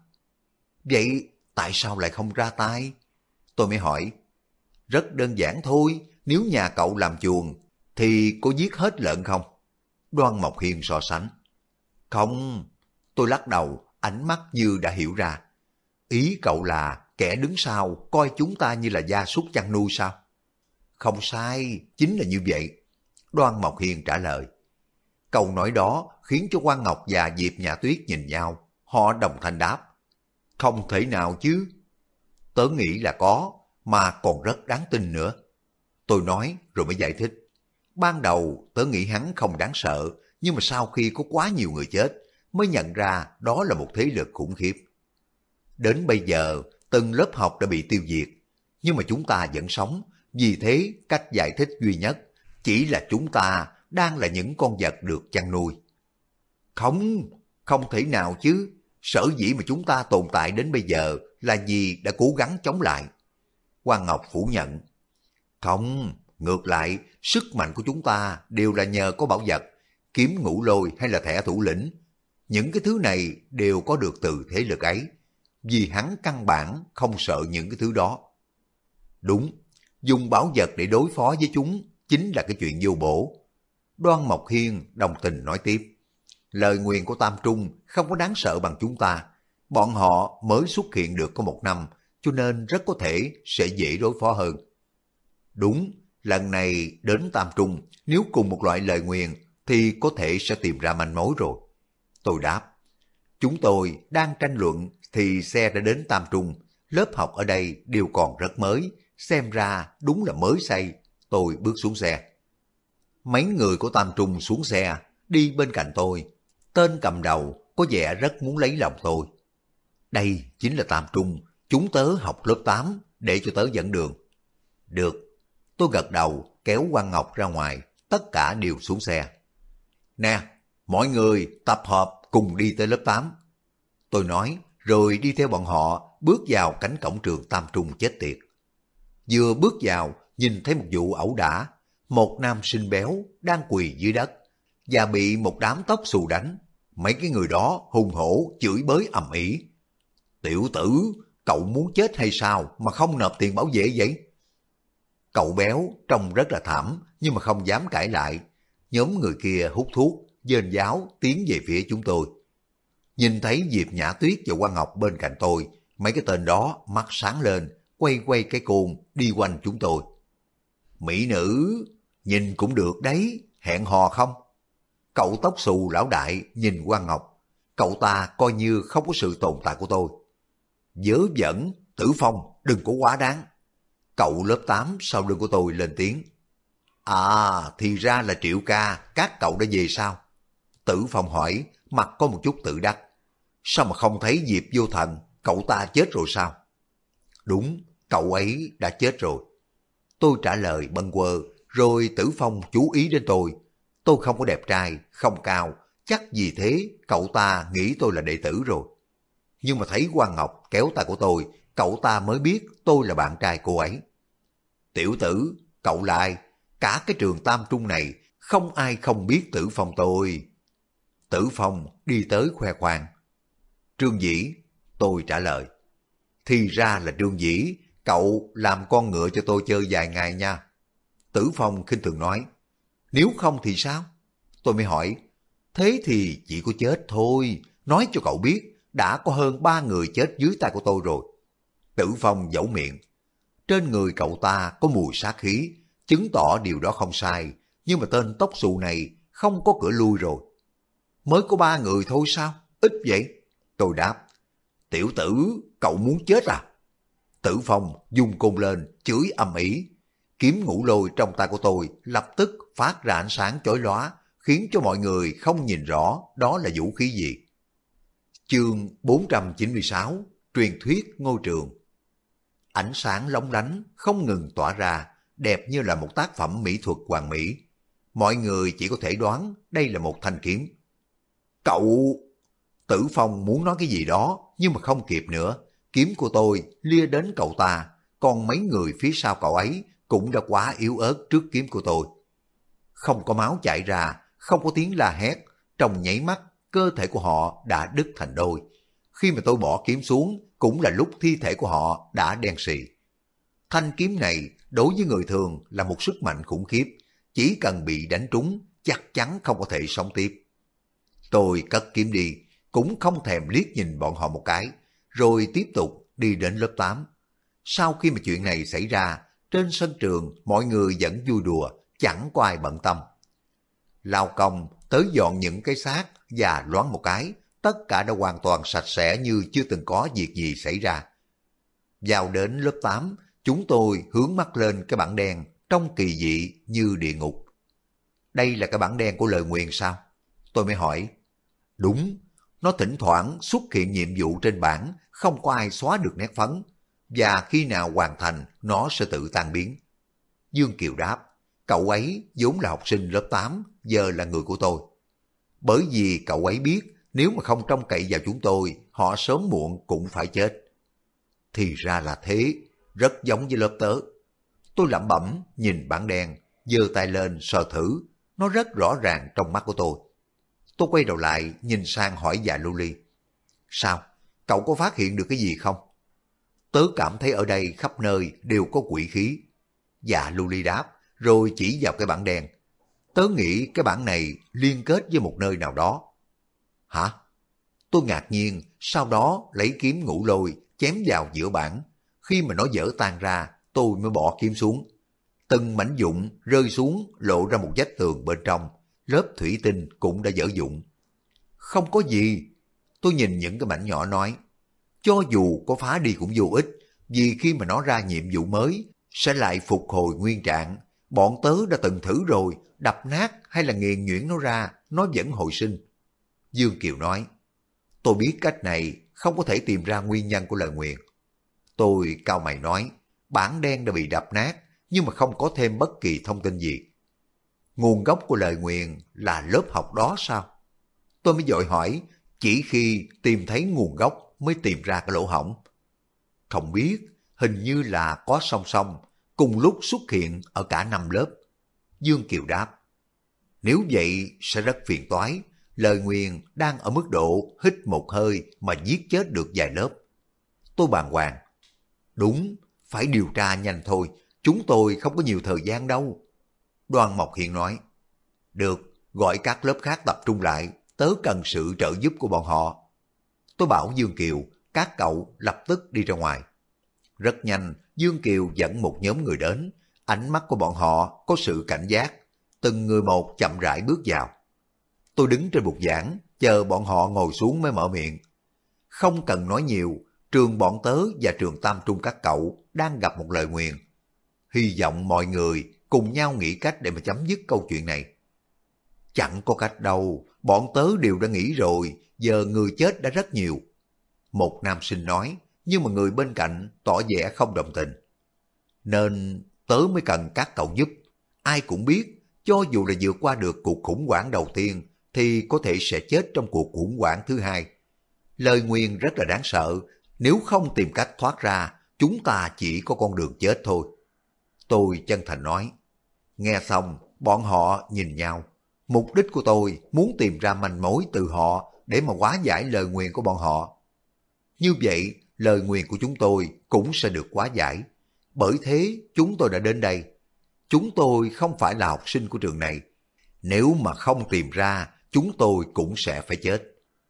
Vậy tại sao lại không ra tay? Tôi mới hỏi. Rất đơn giản thôi, nếu nhà cậu làm chuồng thì có giết hết lợn không? Đoan Mộc Hiên so sánh. Không, tôi lắc đầu, ánh mắt như đã hiểu ra. Ý cậu là kẻ đứng sau coi chúng ta như là gia súc chăn nuôi sao? Không sai, chính là như vậy. Đoan Mộc Hiên trả lời. Câu nói đó khiến cho Quang Ngọc và Diệp Nhã Tuyết nhìn nhau, họ đồng thanh đáp. Không thể nào chứ. Tớ nghĩ là có, mà còn rất đáng tin nữa. Tôi nói rồi mới giải thích. Ban đầu tớ nghĩ hắn không đáng sợ, nhưng mà sau khi có quá nhiều người chết, mới nhận ra đó là một thế lực khủng khiếp. Đến bây giờ, từng lớp học đã bị tiêu diệt, nhưng mà chúng ta vẫn sống, vì thế cách giải thích duy nhất chỉ là chúng ta đang là những con vật được chăn nuôi. Không thể nào chứ. Sở dĩ mà chúng ta tồn tại đến bây giờ là vì đã cố gắng chống lại. Quang Ngọc phủ nhận. Không, ngược lại, sức mạnh của chúng ta đều là nhờ có bảo vật, kiếm ngũ lôi hay là thẻ thủ lĩnh. Những cái thứ này đều có được từ thế lực ấy, vì hắn căn bản không sợ những cái thứ đó. Đúng, dùng bảo vật để đối phó với chúng chính là cái chuyện vô bổ. Đoan Mộc Hiên đồng tình nói tiếp. Lời nguyền của Tam Trung không có đáng sợ bằng chúng ta. Bọn họ mới xuất hiện được có 1 năm, cho nên rất có thể sẽ dễ đối phó hơn. Đúng, lần này đến Tam Trung, nếu cùng một loại lời nguyền thì có thể sẽ tìm ra manh mối rồi. Tôi đáp. Chúng tôi đang tranh luận thì xe đã đến Tam Trung. Lớp học ở đây đều còn rất mới, xem ra đúng là mới xây. Tôi bước xuống xe. Mấy người của Tam Trung xuống xe, đi bên cạnh tôi. Tên cầm đầu có vẻ rất muốn lấy lòng tôi. Đây chính là Tam Trung, chúng tớ học lớp 8, để cho tớ dẫn đường. Được, tôi gật đầu kéo Quang Ngọc ra ngoài, tất cả đều xuống xe. Nè, mọi người tập hợp cùng đi tới lớp 8. Tôi nói rồi đi theo bọn họ bước vào cánh cổng trường Tam Trung chết tiệt. Vừa bước vào nhìn thấy một vụ ẩu đả, một nam sinh béo đang quỳ dưới đất, và bị một đám tóc xù đánh. Mấy cái người đó hùng hổ chửi bới ầm ĩ. Tiểu tử, cậu muốn chết hay sao mà không nộp tiền bảo vệ vậy? Cậu béo trông rất là thảm nhưng mà không dám cãi lại. Nhóm người kia hút thuốc, dên giáo tiến về phía chúng tôi. Nhìn thấy Diệp Nhã Tuyết và Quang Ngọc bên cạnh tôi, mấy cái tên đó mắt sáng lên, quay quay cái côn đi quanh chúng tôi. Mỹ nữ, nhìn cũng được đấy, hẹn hò không? Cậu tóc xù lão đại nhìn Quang Ngọc, cậu ta coi như không có sự tồn tại của tôi. Vớ vẩn, Tử Phong, đừng có quá đáng. Cậu lớp 8 sau lưng của tôi lên tiếng. À, thì ra là Triệu ca, các cậu đã về sao? Tử Phong hỏi, mặt có một chút tự đắc. Sao mà không thấy Diệp Vô Thần, cậu ta chết rồi sao? Đúng, cậu ấy đã chết rồi. Tôi trả lời bâng quơ, rồi Tử Phong chú ý đến tôi. Tôi không có đẹp trai, không cao, chắc vì thế cậu ta nghĩ tôi là đệ tử rồi. Nhưng mà thấy Quang Ngọc kéo tay của tôi, cậu ta mới biết tôi là bạn trai cô ấy. Tiểu tử, cậu là ai? Cả cái trường Tam Trung này, không ai không biết Tử Phong tôi. Tử Phong đi tới khoe khoang. Trương Dĩ, tôi trả lời. Thì ra là Trương Dĩ, cậu làm con ngựa cho tôi chơi vài ngày nha. Tử Phong khinh thường nói. Nếu không thì sao? Tôi mới hỏi. Thế thì chỉ có chết thôi. Nói cho cậu biết, đã có hơn 3 người chết dưới tay của tôi rồi. Tử Phong dẫu miệng. Trên người cậu ta có mùi sát khí, chứng tỏ điều đó không sai. Nhưng mà tên tóc xù này không có cửa lui rồi. Mới có 3 người thôi sao? Ít vậy. Tôi đáp. Tiểu tử, cậu muốn chết à? Tử Phong dùng côn lên, chửi ầm ĩ. Kiếm ngũ lôi trong tay của tôi lập tức phát ra ánh sáng chói lóa, khiến cho mọi người không nhìn rõ đó là vũ khí gì. Chương 496, truyền thuyết ngôi trường. Ánh sáng lóng lánh không ngừng tỏa ra, đẹp như là một tác phẩm mỹ thuật hoàn mỹ. Mọi người chỉ có thể đoán đây là một thanh kiếm. Cậu... Tử Phong muốn nói cái gì đó, nhưng mà không kịp nữa. Kiếm của tôi lia đến cậu ta, còn mấy người phía sau cậu ấy cũng đã quá yếu ớt trước kiếm của tôi. Không có máu chảy ra, không có tiếng la hét, trong nháy mắt, cơ thể của họ đã đứt thành đôi. Khi mà tôi bỏ kiếm xuống, cũng là lúc thi thể của họ đã đen xì. Thanh kiếm này đối với người thường là một sức mạnh khủng khiếp, chỉ cần bị đánh trúng, chắc chắn không có thể sống tiếp. Tôi cất kiếm đi, cũng không thèm liếc nhìn bọn họ một cái, rồi tiếp tục đi đến lớp 8. Sau khi mà chuyện này xảy ra, trên sân trường mọi người vẫn vui đùa, chẳng có ai bận tâm. Lao công tới dọn những cái xác và loáng một cái, tất cả đã hoàn toàn sạch sẽ như chưa từng có việc gì xảy ra. Vào đến lớp 8, chúng tôi hướng mắt lên cái bảng đen trông kỳ dị như địa ngục. Đây là cái bảng đen của lời nguyền sao? Tôi mới hỏi. Đúng, nó thỉnh thoảng xuất hiện nhiệm vụ trên bảng, không có ai xóa được nét phấn, và khi nào hoàn thành nó sẽ tự tan biến. Dương Kiều đáp, cậu ấy vốn là học sinh lớp 8, giờ là người của tôi. Bởi vì cậu ấy biết nếu mà không trông cậy vào chúng tôi, họ sớm muộn cũng phải chết. Thì ra là thế, rất giống với lớp tớ. Tôi lẩm bẩm nhìn bảng đen, giơ tay lên sờ thử, nó rất rõ ràng trong mắt của tôi. Tôi quay đầu lại nhìn sang hỏi dạ Lưu Ly. Sao? Cậu có phát hiện được cái gì không? Tớ cảm thấy ở đây khắp nơi đều có quỷ khí. Dạ Lưu Ly đáp, rồi chỉ vào cái bảng đen. Tớ nghĩ cái bảng này liên kết với một nơi nào đó. Hả? Tôi ngạc nhiên, sau đó lấy kiếm ngũ lôi, chém vào giữa bảng. Khi mà nó vỡ tan ra, tôi mới bỏ kiếm xuống. Từng mảnh vụn rơi xuống lộ ra một vách tường bên trong. Lớp thủy tinh cũng đã vỡ vụn. Không có gì. Tôi nhìn những cái mảnh nhỏ nói. Cho dù có phá đi cũng vô ích, vì khi mà nó ra nhiệm vụ mới, sẽ lại phục hồi nguyên trạng. Bọn tớ đã từng thử rồi, đập nát hay là nghiền nhuyễn nó ra, nó vẫn hồi sinh. Dương Kiều nói, tôi biết cách này không có thể tìm ra nguyên nhân của lời nguyền. Tôi cau mày nói, bảng đen đã bị đập nát, nhưng mà không có thêm bất kỳ thông tin gì. Nguồn gốc của lời nguyền là lớp học đó sao? Tôi mới vội hỏi, chỉ khi tìm thấy nguồn gốc mới tìm ra cái lỗ hổng. Không biết, hình như là có song song, cùng lúc xuất hiện ở cả 5 lớp. Dương Kiều đáp, Nếu vậy sẽ rất phiền toái. Lời nguyền đang ở mức độ hít một hơi mà giết chết được vài lớp. Tôi bàng hoàng. Đúng, phải điều tra nhanh thôi, chúng tôi không có nhiều thời gian đâu. Đoan Mộc Hiên nói. Được, gọi các lớp khác tập trung lại, tớ cần sự trợ giúp của bọn họ. Tôi bảo Dương Kiều, các cậu lập tức đi ra ngoài. Rất nhanh, Dương Kiều dẫn một nhóm người đến, ánh mắt của bọn họ có sự cảnh giác, từng người một chậm rãi bước vào. Tôi đứng trên bục giảng, chờ bọn họ ngồi xuống mới mở miệng. Không cần nói nhiều, trường bọn tớ và trường Tam Trung các cậu đang gặp một lời nguyền. Hy vọng mọi người cùng nhau nghĩ cách để mà chấm dứt câu chuyện này. Chẳng có cách đâu, bọn tớ đều đã nghĩ rồi, giờ người chết đã rất nhiều. Một nam sinh nói, nhưng mà người bên cạnh tỏ vẻ không đồng tình. Nên tớ mới cần các cậu giúp. Ai cũng biết, cho dù là vượt qua được cuộc khủng hoảng đầu tiên, thì có thể sẽ chết trong cuộc khủng hoảng thứ hai. Lời nguyền rất là đáng sợ, nếu không tìm cách thoát ra, chúng ta chỉ có con đường chết thôi. Tôi chân thành nói. Nghe xong, bọn họ nhìn nhau. Mục đích của tôi muốn tìm ra manh mối từ họ để mà hóa giải lời nguyền của bọn họ. Như vậy, lời nguyền của chúng tôi cũng sẽ được hóa giải. Bởi thế, chúng tôi đã đến đây. Chúng tôi không phải là học sinh của trường này. Nếu mà không tìm ra, chúng tôi cũng sẽ phải chết.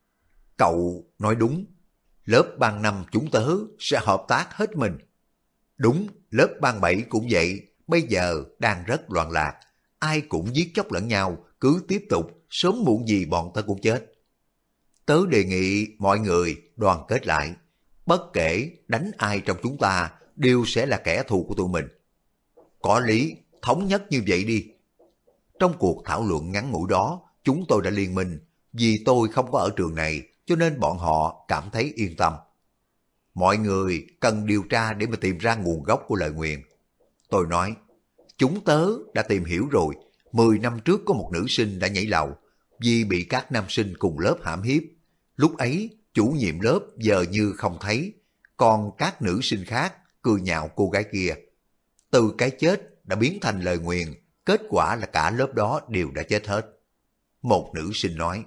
Cậu nói đúng. Lớp ban 5 chúng tớ sẽ hợp tác hết mình. Đúng, lớp ban 7 cũng vậy. Bây giờ đang rất loạn lạc. Ai cũng giết chóc lẫn nhau. Cứ tiếp tục, sớm muộn gì bọn tớ cũng chết. Tớ đề nghị mọi người đoàn kết lại. Bất kể đánh ai trong chúng ta đều sẽ là kẻ thù của tụi mình. Có lý, thống nhất như vậy đi. Trong cuộc thảo luận ngắn ngủi đó, chúng tôi đã liên minh. Vì tôi không có ở trường này, cho nên bọn họ cảm thấy yên tâm. Mọi người cần điều tra để mà tìm ra nguồn gốc của lời nguyền. Tôi nói, chúng tớ đã tìm hiểu rồi. 10 năm trước có một nữ sinh đã nhảy lầu vì bị các nam sinh cùng lớp hãm hiếp. Lúc ấy, chủ nhiệm lớp giờ như không thấy, còn các nữ sinh khác cười nhạo cô gái kia. Từ cái chết đã biến thành lời nguyền, kết quả là cả lớp đó đều đã chết hết. Một nữ sinh nói,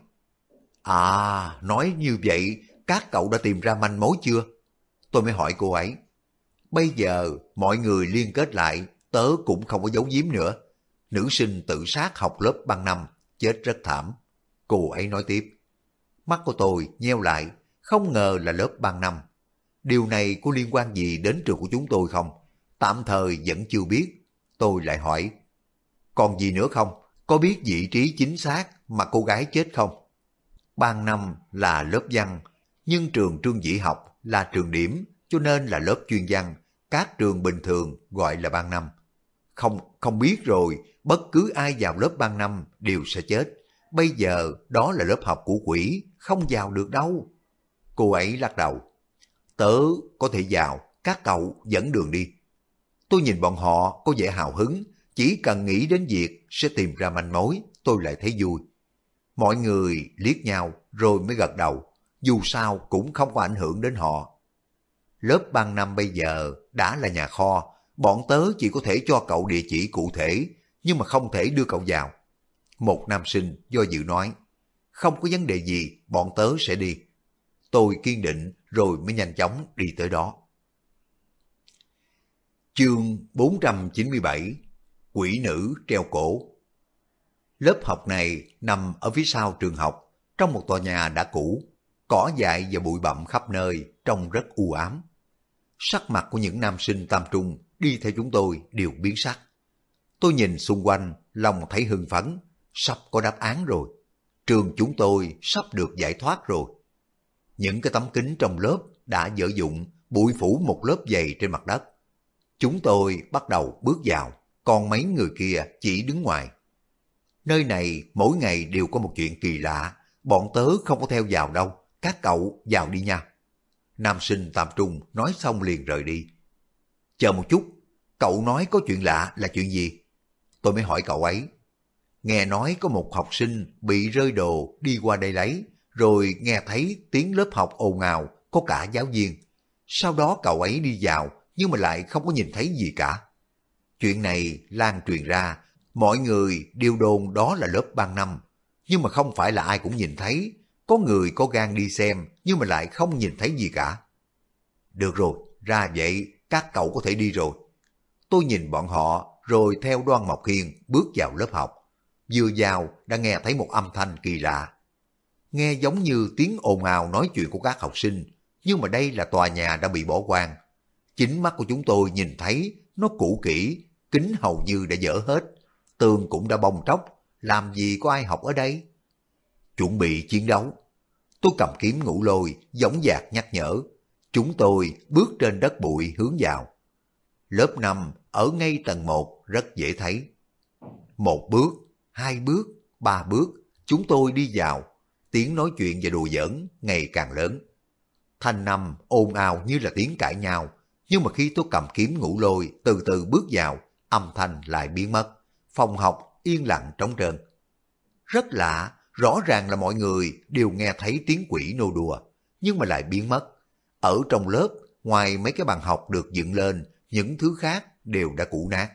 à, nói như vậy, các cậu đã tìm ra manh mối chưa? Tôi mới hỏi cô ấy. Bây giờ, mọi người liên kết lại, tớ cũng không có giấu giếm nữa. Nữ sinh tự sát học lớp ban 5, chết rất thảm. Cô ấy nói tiếp. Mắt của tôi nheo lại, không ngờ là lớp ban 5. Điều này có liên quan gì đến trường của chúng tôi không? Tạm thời vẫn chưa biết. Tôi lại hỏi. Còn gì nữa không? Có biết vị trí chính xác mà cô gái chết không? Ban 5 là lớp văn, nhưng trường Trương Vĩ học là trường điểm, cho nên là lớp chuyên văn. Các trường bình thường gọi là ban 5. Không biết rồi, bất cứ ai vào lớp ban 5 đều sẽ chết. Bây giờ đó là lớp học của quỷ, không vào được đâu. Cô ấy lắc đầu. Tớ có thể vào, các cậu dẫn đường đi. Tôi nhìn bọn họ có vẻ hào hứng, chỉ cần nghĩ đến việc sẽ tìm ra manh mối, tôi lại thấy vui. Mọi người liếc nhau rồi mới gật đầu, dù sao cũng không có ảnh hưởng đến họ. Lớp ban 5 bây giờ đã là nhà kho, bọn tớ chỉ có thể cho cậu địa chỉ cụ thể, nhưng mà không thể đưa cậu vào. Một nam sinh do dự nói, không có vấn đề gì, bọn tớ sẽ đi. Tôi kiên định rồi mới nhanh chóng đi tới đó. Chương 497, Quỷ nữ treo cổ. Lớp học này nằm ở phía sau trường học, trong một tòa nhà đã cũ, cỏ dại và bụi bặm khắp nơi, trông rất u ám. Sắc mặt của những nam sinh tam trung đi theo chúng tôi đều biến sắc. Tôi nhìn xung quanh, lòng thấy hưng phấn, sắp có đáp án rồi. Trường chúng tôi sắp được giải thoát rồi. Những cái tấm kính trong lớp đã dở dụng, bụi phủ một lớp dày trên mặt đất. Chúng tôi bắt đầu bước vào, còn mấy người kia chỉ đứng ngoài. Nơi này mỗi ngày đều có một chuyện kỳ lạ, bọn tớ không có theo vào đâu, các cậu vào đi nha. Nam sinh tam trung nói xong liền rời đi. Chờ một chút, cậu nói có chuyện lạ là chuyện gì? Tôi mới hỏi cậu ấy. Nghe nói có một học sinh bị rơi đồ đi qua đây lấy, rồi nghe thấy tiếng lớp học ồn ào, có cả giáo viên. Sau đó cậu ấy đi vào, nhưng mà lại không có nhìn thấy gì cả. Chuyện này lan truyền ra, Mọi người đều đồn đó là lớp ban năm, nhưng mà không phải là ai cũng nhìn thấy. Có người có gan đi xem, nhưng mà lại không nhìn thấy gì cả. Được rồi, ra vậy, các cậu có thể đi rồi. Tôi nhìn bọn họ, rồi theo Đoan Mộc Hiên bước vào lớp học. Vừa vào đã nghe thấy một âm thanh kỳ lạ. Nghe giống như tiếng ồn ào nói chuyện của các học sinh, nhưng mà đây là tòa nhà đã bị bỏ hoang. Chính mắt của chúng tôi nhìn thấy nó cũ kỹ, kính hầu như đã dở hết, tường cũng đã bong tróc, làm gì có ai học ở đây? Chuẩn bị chiến đấu. Tôi cầm kiếm Ngũ Lôi, dõng dạc nhắc nhở. Chúng tôi bước trên đất bụi hướng vào. Lớp 5 ở ngay tầng 1 rất dễ thấy. Một bước, hai bước, ba bước, chúng tôi đi vào. Tiếng nói chuyện và đùa giỡn ngày càng lớn. Thanh năm ồn ào như là tiếng cãi nhau, nhưng mà khi tôi cầm kiếm Ngũ Lôi từ từ bước vào, âm thanh lại biến mất. Phòng học yên lặng trống trơn. Rất lạ, rõ ràng là mọi người đều nghe thấy tiếng quỷ nô đùa, nhưng mà lại biến mất. Ở trong lớp, ngoài mấy cái bàn học được dựng lên, những thứ khác đều đã cũ nát.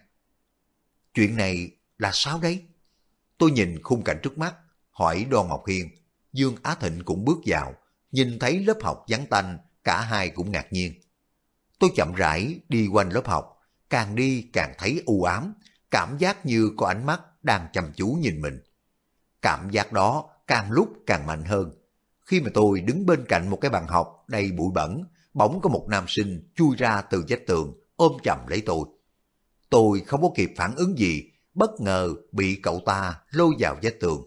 Chuyện này là sao đấy? Tôi nhìn khung cảnh trước mắt, hỏi Đoan Mộc Hiên. Dương Á Thịnh cũng bước vào, nhìn thấy lớp học vắng tanh, cả hai cũng ngạc nhiên. Tôi chậm rãi đi quanh lớp học, càng đi càng thấy u ám, cảm giác như có ánh mắt đang chăm chú nhìn mình. Cảm giác đó càng lúc càng mạnh hơn. Khi mà tôi đứng bên cạnh một cái bàn học đầy bụi bẩn, bỗng có một nam sinh chui ra từ vách tường, ôm chầm lấy tôi. Tôi không có kịp phản ứng gì, bất ngờ bị cậu ta lôi vào vách tường.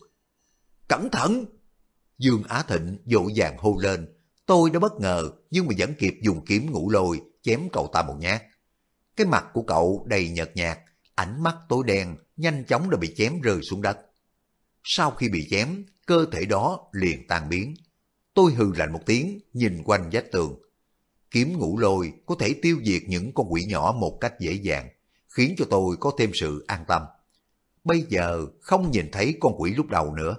Cẩn thận! Dương Á Thịnh vội vàng hô lên. Tôi đã bất ngờ nhưng mà vẫn kịp dùng kiếm Ngũ Lôi chém cậu ta một nhát. Cái mặt của cậu đầy nhợt nhạt, ánh mắt tối đen, nhanh chóng đã bị chém rơi xuống đất. Sau khi bị chém, cơ thể đó liền tan biến. Tôi hừ lạnh một tiếng, nhìn quanh vách tường. Kiếm Ngũ Lôi có thể tiêu diệt những con quỷ nhỏ một cách dễ dàng, khiến cho tôi có thêm sự an tâm. Bây giờ không nhìn thấy con quỷ lúc đầu nữa.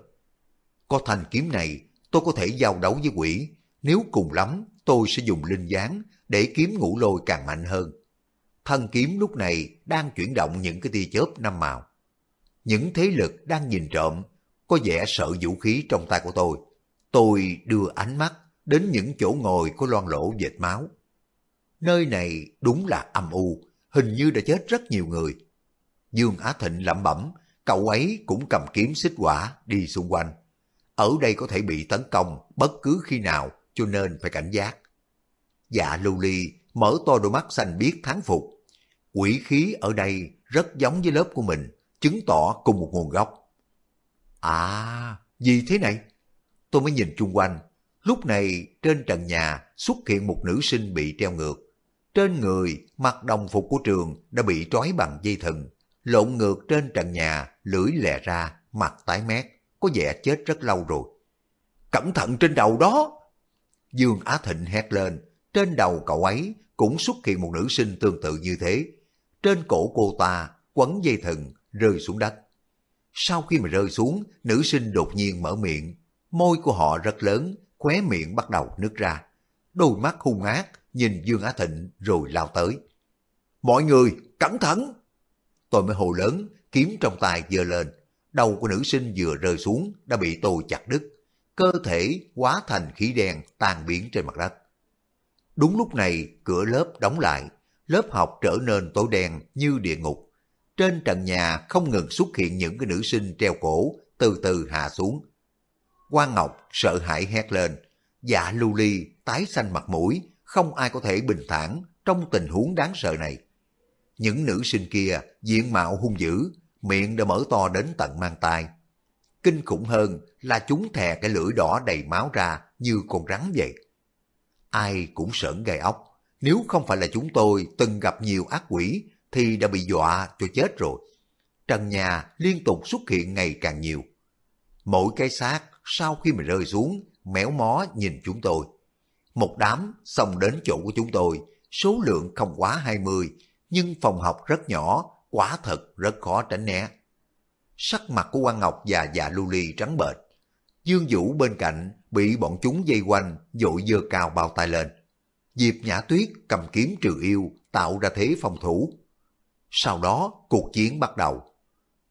Có thanh kiếm này, tôi có thể giao đấu với quỷ. Nếu cùng lắm, tôi sẽ dùng linh gián để kiếm Ngũ Lôi càng mạnh hơn. Thân kiếm lúc này đang chuyển động những cái tia chớp năm màu. Những thế lực đang nhìn trộm, có vẻ sợ vũ khí trong tay của tôi. Tôi đưa ánh mắt đến những chỗ ngồi có loang lỗ vệt máu. Nơi này đúng là âm u, hình như đã chết rất nhiều người. Dương Á Thịnh lẩm bẩm, cậu ấy cũng cầm kiếm xích hỏa đi xung quanh. Ở đây có thể bị tấn công bất cứ khi nào, cho nên phải cảnh giác. Dạ Lưu Ly mở to đôi mắt xanh biếc thán phục. Quỷ khí ở đây rất giống với lớp của mình, chứng tỏ cùng một nguồn gốc. À, gì thế này? Tôi mới nhìn chung quanh. Lúc này trên trần nhà xuất hiện một nữ sinh bị treo ngược. Trên người mặc đồng phục của trường đã bị trói bằng dây thừng, lộn ngược trên trần nhà, lưỡi lè ra, mặt tái mét, có vẻ chết rất lâu rồi. Cẩn thận trên đầu đó! Dương Á Thịnh hét lên. Trên đầu cậu ấy cũng xuất hiện một nữ sinh tương tự như thế. Trên cổ cô ta quấn dây thừng rơi xuống đất. Sau khi mà rơi xuống, nữ sinh đột nhiên mở miệng. Môi của họ rất lớn, khóe miệng bắt đầu nứt ra. Đôi mắt hung ác nhìn Dương Á Thịnh rồi lao tới. Mọi người, cẩn thận! Tôi mới hô lớn, kiếm trong tay giơ lên. Đầu của nữ sinh vừa rơi xuống đã bị tôi chặt đứt. Cơ thể hóa thành khí đen tan biến trên mặt đất. Đúng lúc này cửa lớp đóng lại, lớp học trở nên tối đen như địa ngục. Trên trần nhà không ngừng xuất hiện những cái nữ sinh treo cổ từ từ hạ xuống. Quang Ngọc sợ hãi hét lên. Dạ Lưu Ly tái xanh mặt mũi, không ai có thể bình thản trong tình huống đáng sợ này. Những nữ sinh kia diện mạo hung dữ, miệng đã mở to đến tận mang tai. Kinh khủng hơn là chúng thè cái lưỡi đỏ đầy máu ra như con rắn vậy. Ai cũng sởn gai óc, nếu không phải là chúng tôi từng gặp nhiều ác quỷ thì đã bị dọa cho chết rồi. Trần nhà liên tục xuất hiện ngày càng nhiều. Mỗi cái xác sau khi mà rơi xuống, méo mó nhìn chúng tôi. Một đám xông đến chỗ của chúng tôi, số lượng không quá 20, nhưng phòng học rất nhỏ, quả thật rất khó tránh né. Sắc mặt của Quang Ngọc và Dạ Lưu Ly trắng bệch. Dương Vũ bên cạnh bị bọn chúng vây quanh, vội giơ cao bao tay lên. Diệp Nhã Tuyết cầm kiếm trừ yêu, tạo ra thế phòng thủ. Sau đó cuộc chiến bắt đầu.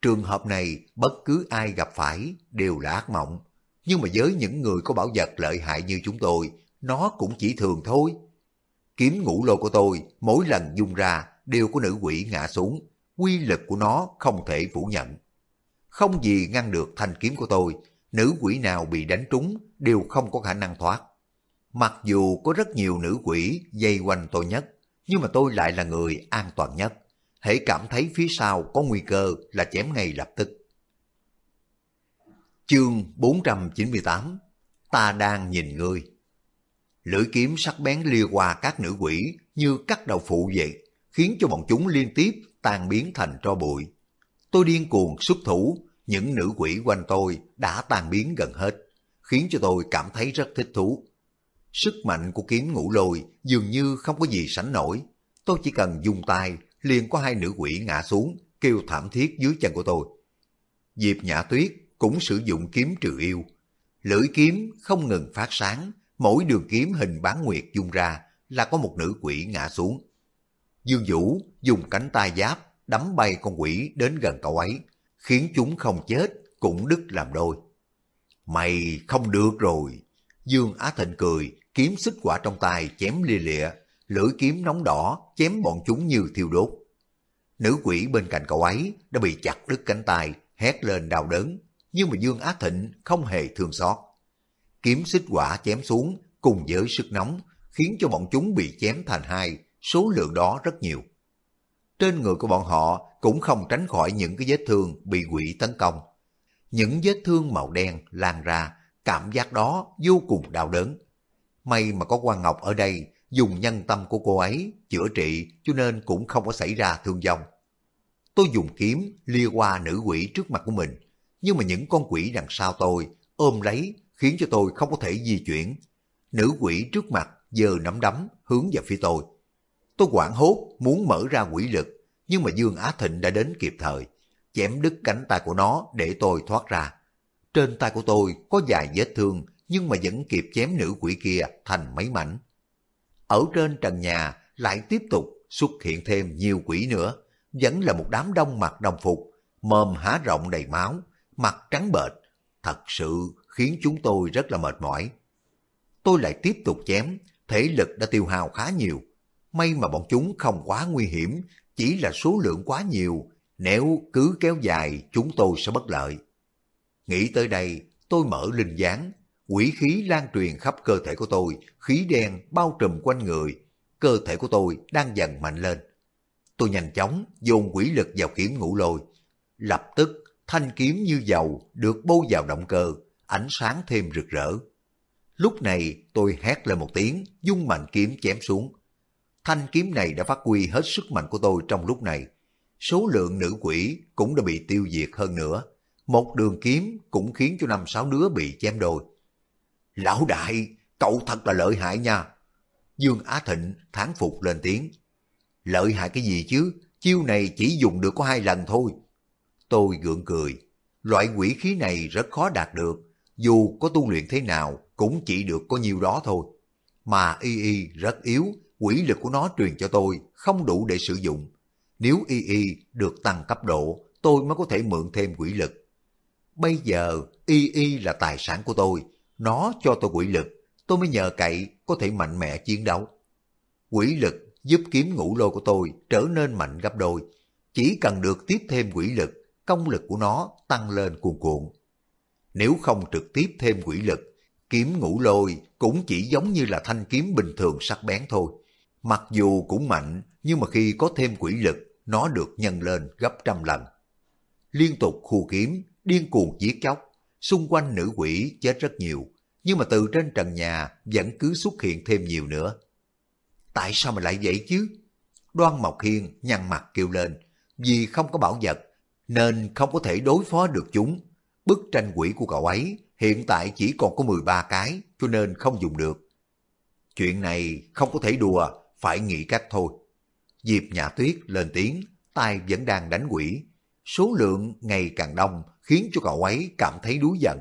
Trường hợp này bất cứ ai gặp phải đều là ác mộng. Nhưng mà với những người có bảo vật lợi hại như chúng tôi, nó cũng chỉ thường thôi. Kiếm ngũ lôi của tôi mỗi lần dung ra đều có nữ quỷ ngã xuống. Quy lực của nó không thể phủ nhận. Không gì ngăn được thanh kiếm của tôi, nữ quỷ nào bị đánh trúng đều không có khả năng thoát. Mặc dù có rất nhiều nữ quỷ dây quanh tôi nhất, nhưng mà tôi lại là người an toàn nhất. Hễ cảm thấy phía sau có nguy cơ là chém ngay lập tức. Chương 498. Ta đang nhìn ngươi. Lưỡi kiếm sắc bén lia qua các nữ quỷ như cắt đầu phụ vậy, khiến cho bọn chúng liên tiếp tan biến thành tro bụi. Tôi điên cuồng xuất thủ, những nữ quỷ quanh tôi đã tan biến gần hết, khiến cho tôi cảm thấy rất thích thú. Sức mạnh của kiếm ngũ lôi dường như không có gì sánh nổi. Tôi chỉ cần dùng tay, liền có hai nữ quỷ ngã xuống, kêu thảm thiết dưới chân của tôi. Diệp Nhã Tuyết cũng sử dụng kiếm trừ yêu. Lưỡi kiếm không ngừng phát sáng, mỗi đường kiếm hình bán nguyệt dùng ra là có một nữ quỷ ngã xuống. Dương Vũ dùng cánh tay giáp đấm bay con quỷ đến gần cậu ấy, khiến chúng không chết cũng đứt làm đôi. Mày không được rồi. Dương Á Thịnh cười, kiếm xích quả trong tay chém lia lịa, lưỡi kiếm nóng đỏ chém bọn chúng như thiêu đốt. Nữ quỷ bên cạnh cậu ấy đã bị chặt đứt cánh tay, hét lên đau đớn, nhưng mà Dương Á Thịnh không hề thương xót. Kiếm xích quả chém xuống cùng với sức nóng, khiến cho bọn chúng bị chém thành hai, số lượng đó rất nhiều. Trên người của bọn họ cũng không tránh khỏi những cái vết thương bị quỷ tấn công. Những vết thương màu đen lan ra, cảm giác đó vô cùng đau đớn. May mà có Quan Ngọc ở đây dùng nhân tâm của cô ấy chữa trị, cho nên cũng không có xảy ra thương vong. Tôi dùng kiếm lia qua nữ quỷ trước mặt của mình, nhưng mà những con quỷ đằng sau tôi ôm lấy, khiến cho tôi không có thể di chuyển. Nữ quỷ trước mặt giơ nắm đấm hướng vào phía tôi. Tôi hoảng hốt muốn mở ra quỷ lực, nhưng mà Dương Á Thịnh đã đến kịp thời, chém đứt cánh tay của nó để tôi thoát ra. Trên tay của tôi có vài vết thương, nhưng mà vẫn kịp chém nữ quỷ kia thành mấy mảnh. Ở trên trần nhà lại tiếp tục xuất hiện thêm nhiều quỷ nữa, vẫn là một đám đông mặc đồng phục, mồm há rộng đầy máu, mặt trắng bệch, thật sự khiến chúng tôi rất là mệt mỏi. Tôi lại tiếp tục chém, thể lực đã tiêu hao khá nhiều. May mà bọn chúng không quá nguy hiểm, chỉ là số lượng quá nhiều, nếu cứ kéo dài chúng tôi sẽ bất lợi. Nghĩ tới đây, tôi mở linh gián, quỷ khí lan truyền khắp cơ thể của tôi, khí đen bao trùm quanh người, cơ thể của tôi đang dần mạnh lên. Tôi nhanh chóng dồn quỷ lực vào kiếm ngũ lôi. Lập tức, thanh kiếm như dầu được bôi vào động cơ, ánh sáng thêm rực rỡ. Lúc này tôi hét lên một tiếng, dung mạnh kiếm chém xuống. Thanh kiếm này đã phát huy hết sức mạnh của tôi trong lúc này. Số lượng nữ quỷ cũng đã bị tiêu diệt hơn nữa. Một đường kiếm cũng khiến cho 5-6 đứa bị chém đôi. Lão đại, cậu thật là lợi hại nha. Dương Á Thịnh thán phục lên tiếng. Lợi hại cái gì chứ, chiêu này chỉ dùng được có 2 lần thôi. Tôi gượng cười, loại quỷ khí này rất khó đạt được, dù có tu luyện thế nào cũng chỉ được có nhiêu đó thôi. Mà y rất yếu, quỷ lực của nó truyền cho tôi không đủ để sử dụng. Nếu y được tăng cấp độ, tôi mới có thể mượn thêm quỷ lực. Bây giờ y là tài sản của tôi, nó cho tôi quỷ lực, tôi mới nhờ cậy có thể mạnh mẽ chiến đấu. Quỷ lực giúp kiếm ngũ lôi của tôi trở nên mạnh gấp đôi, chỉ cần được tiếp thêm quỷ lực, công lực của nó tăng lên cuồn cuộn. Nếu không trực tiếp thêm quỷ lực, kiếm ngũ lôi cũng chỉ giống như là thanh kiếm bình thường sắc bén thôi. Mặc dù cũng mạnh, nhưng mà khi có thêm quỷ lực, nó được nhân lên gấp trăm lần. Liên tục khu kiếm, điên cuồng giết chóc, xung quanh nữ quỷ chết rất nhiều, nhưng mà từ trên trần nhà vẫn cứ xuất hiện thêm nhiều nữa. Tại sao mà lại vậy chứ? Đoan Mộc Hiên nhăn mặt kêu lên, vì không có bảo vật, nên không có thể đối phó được chúng. Bức tranh quỷ của cậu ấy hiện tại chỉ còn có 13 cái, cho nên không dùng được. Chuyện này không có thể đùa, phải nghĩ cách thôi. Diệp Nhã Tuyết lên tiếng, tay vẫn đang đánh quỷ. Số lượng ngày càng đông khiến cho cậu ấy cảm thấy đuối giận.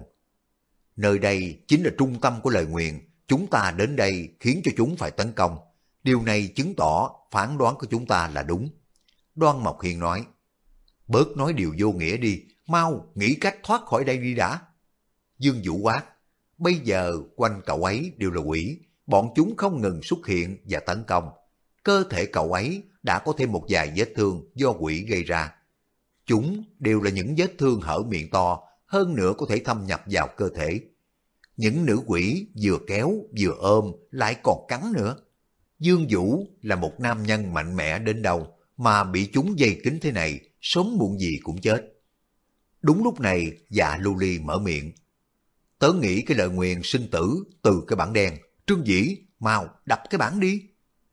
Nơi đây chính là trung tâm của lời nguyền, chúng ta đến đây khiến cho chúng phải tấn công. Điều này chứng tỏ phán đoán của chúng ta là đúng. Đoan Mộc Hiên nói, bớt nói điều vô nghĩa đi, mau nghĩ cách thoát khỏi đây đi đã. Dương Vũ quát, bây giờ quanh cậu ấy đều là quỷ, bọn chúng không ngừng xuất hiện và tấn công. Cơ thể cậu ấy đã có thêm một vài vết thương do quỷ gây ra. Chúng đều là những vết thương hở miệng to, hơn nữa có thể thâm nhập vào cơ thể. Những nữ quỷ vừa kéo vừa ôm lại còn cắn nữa. Dương Vũ là một nam nhân mạnh mẽ đến đâu mà bị chúng dây kín thế này, sớm muộn gì cũng chết. Đúng lúc này Dạ Lưu Ly mở miệng. Tớ nghĩ cái lời nguyền sinh tử từ cái bảng đen. Trương Dĩ, mau đập cái bảng đi.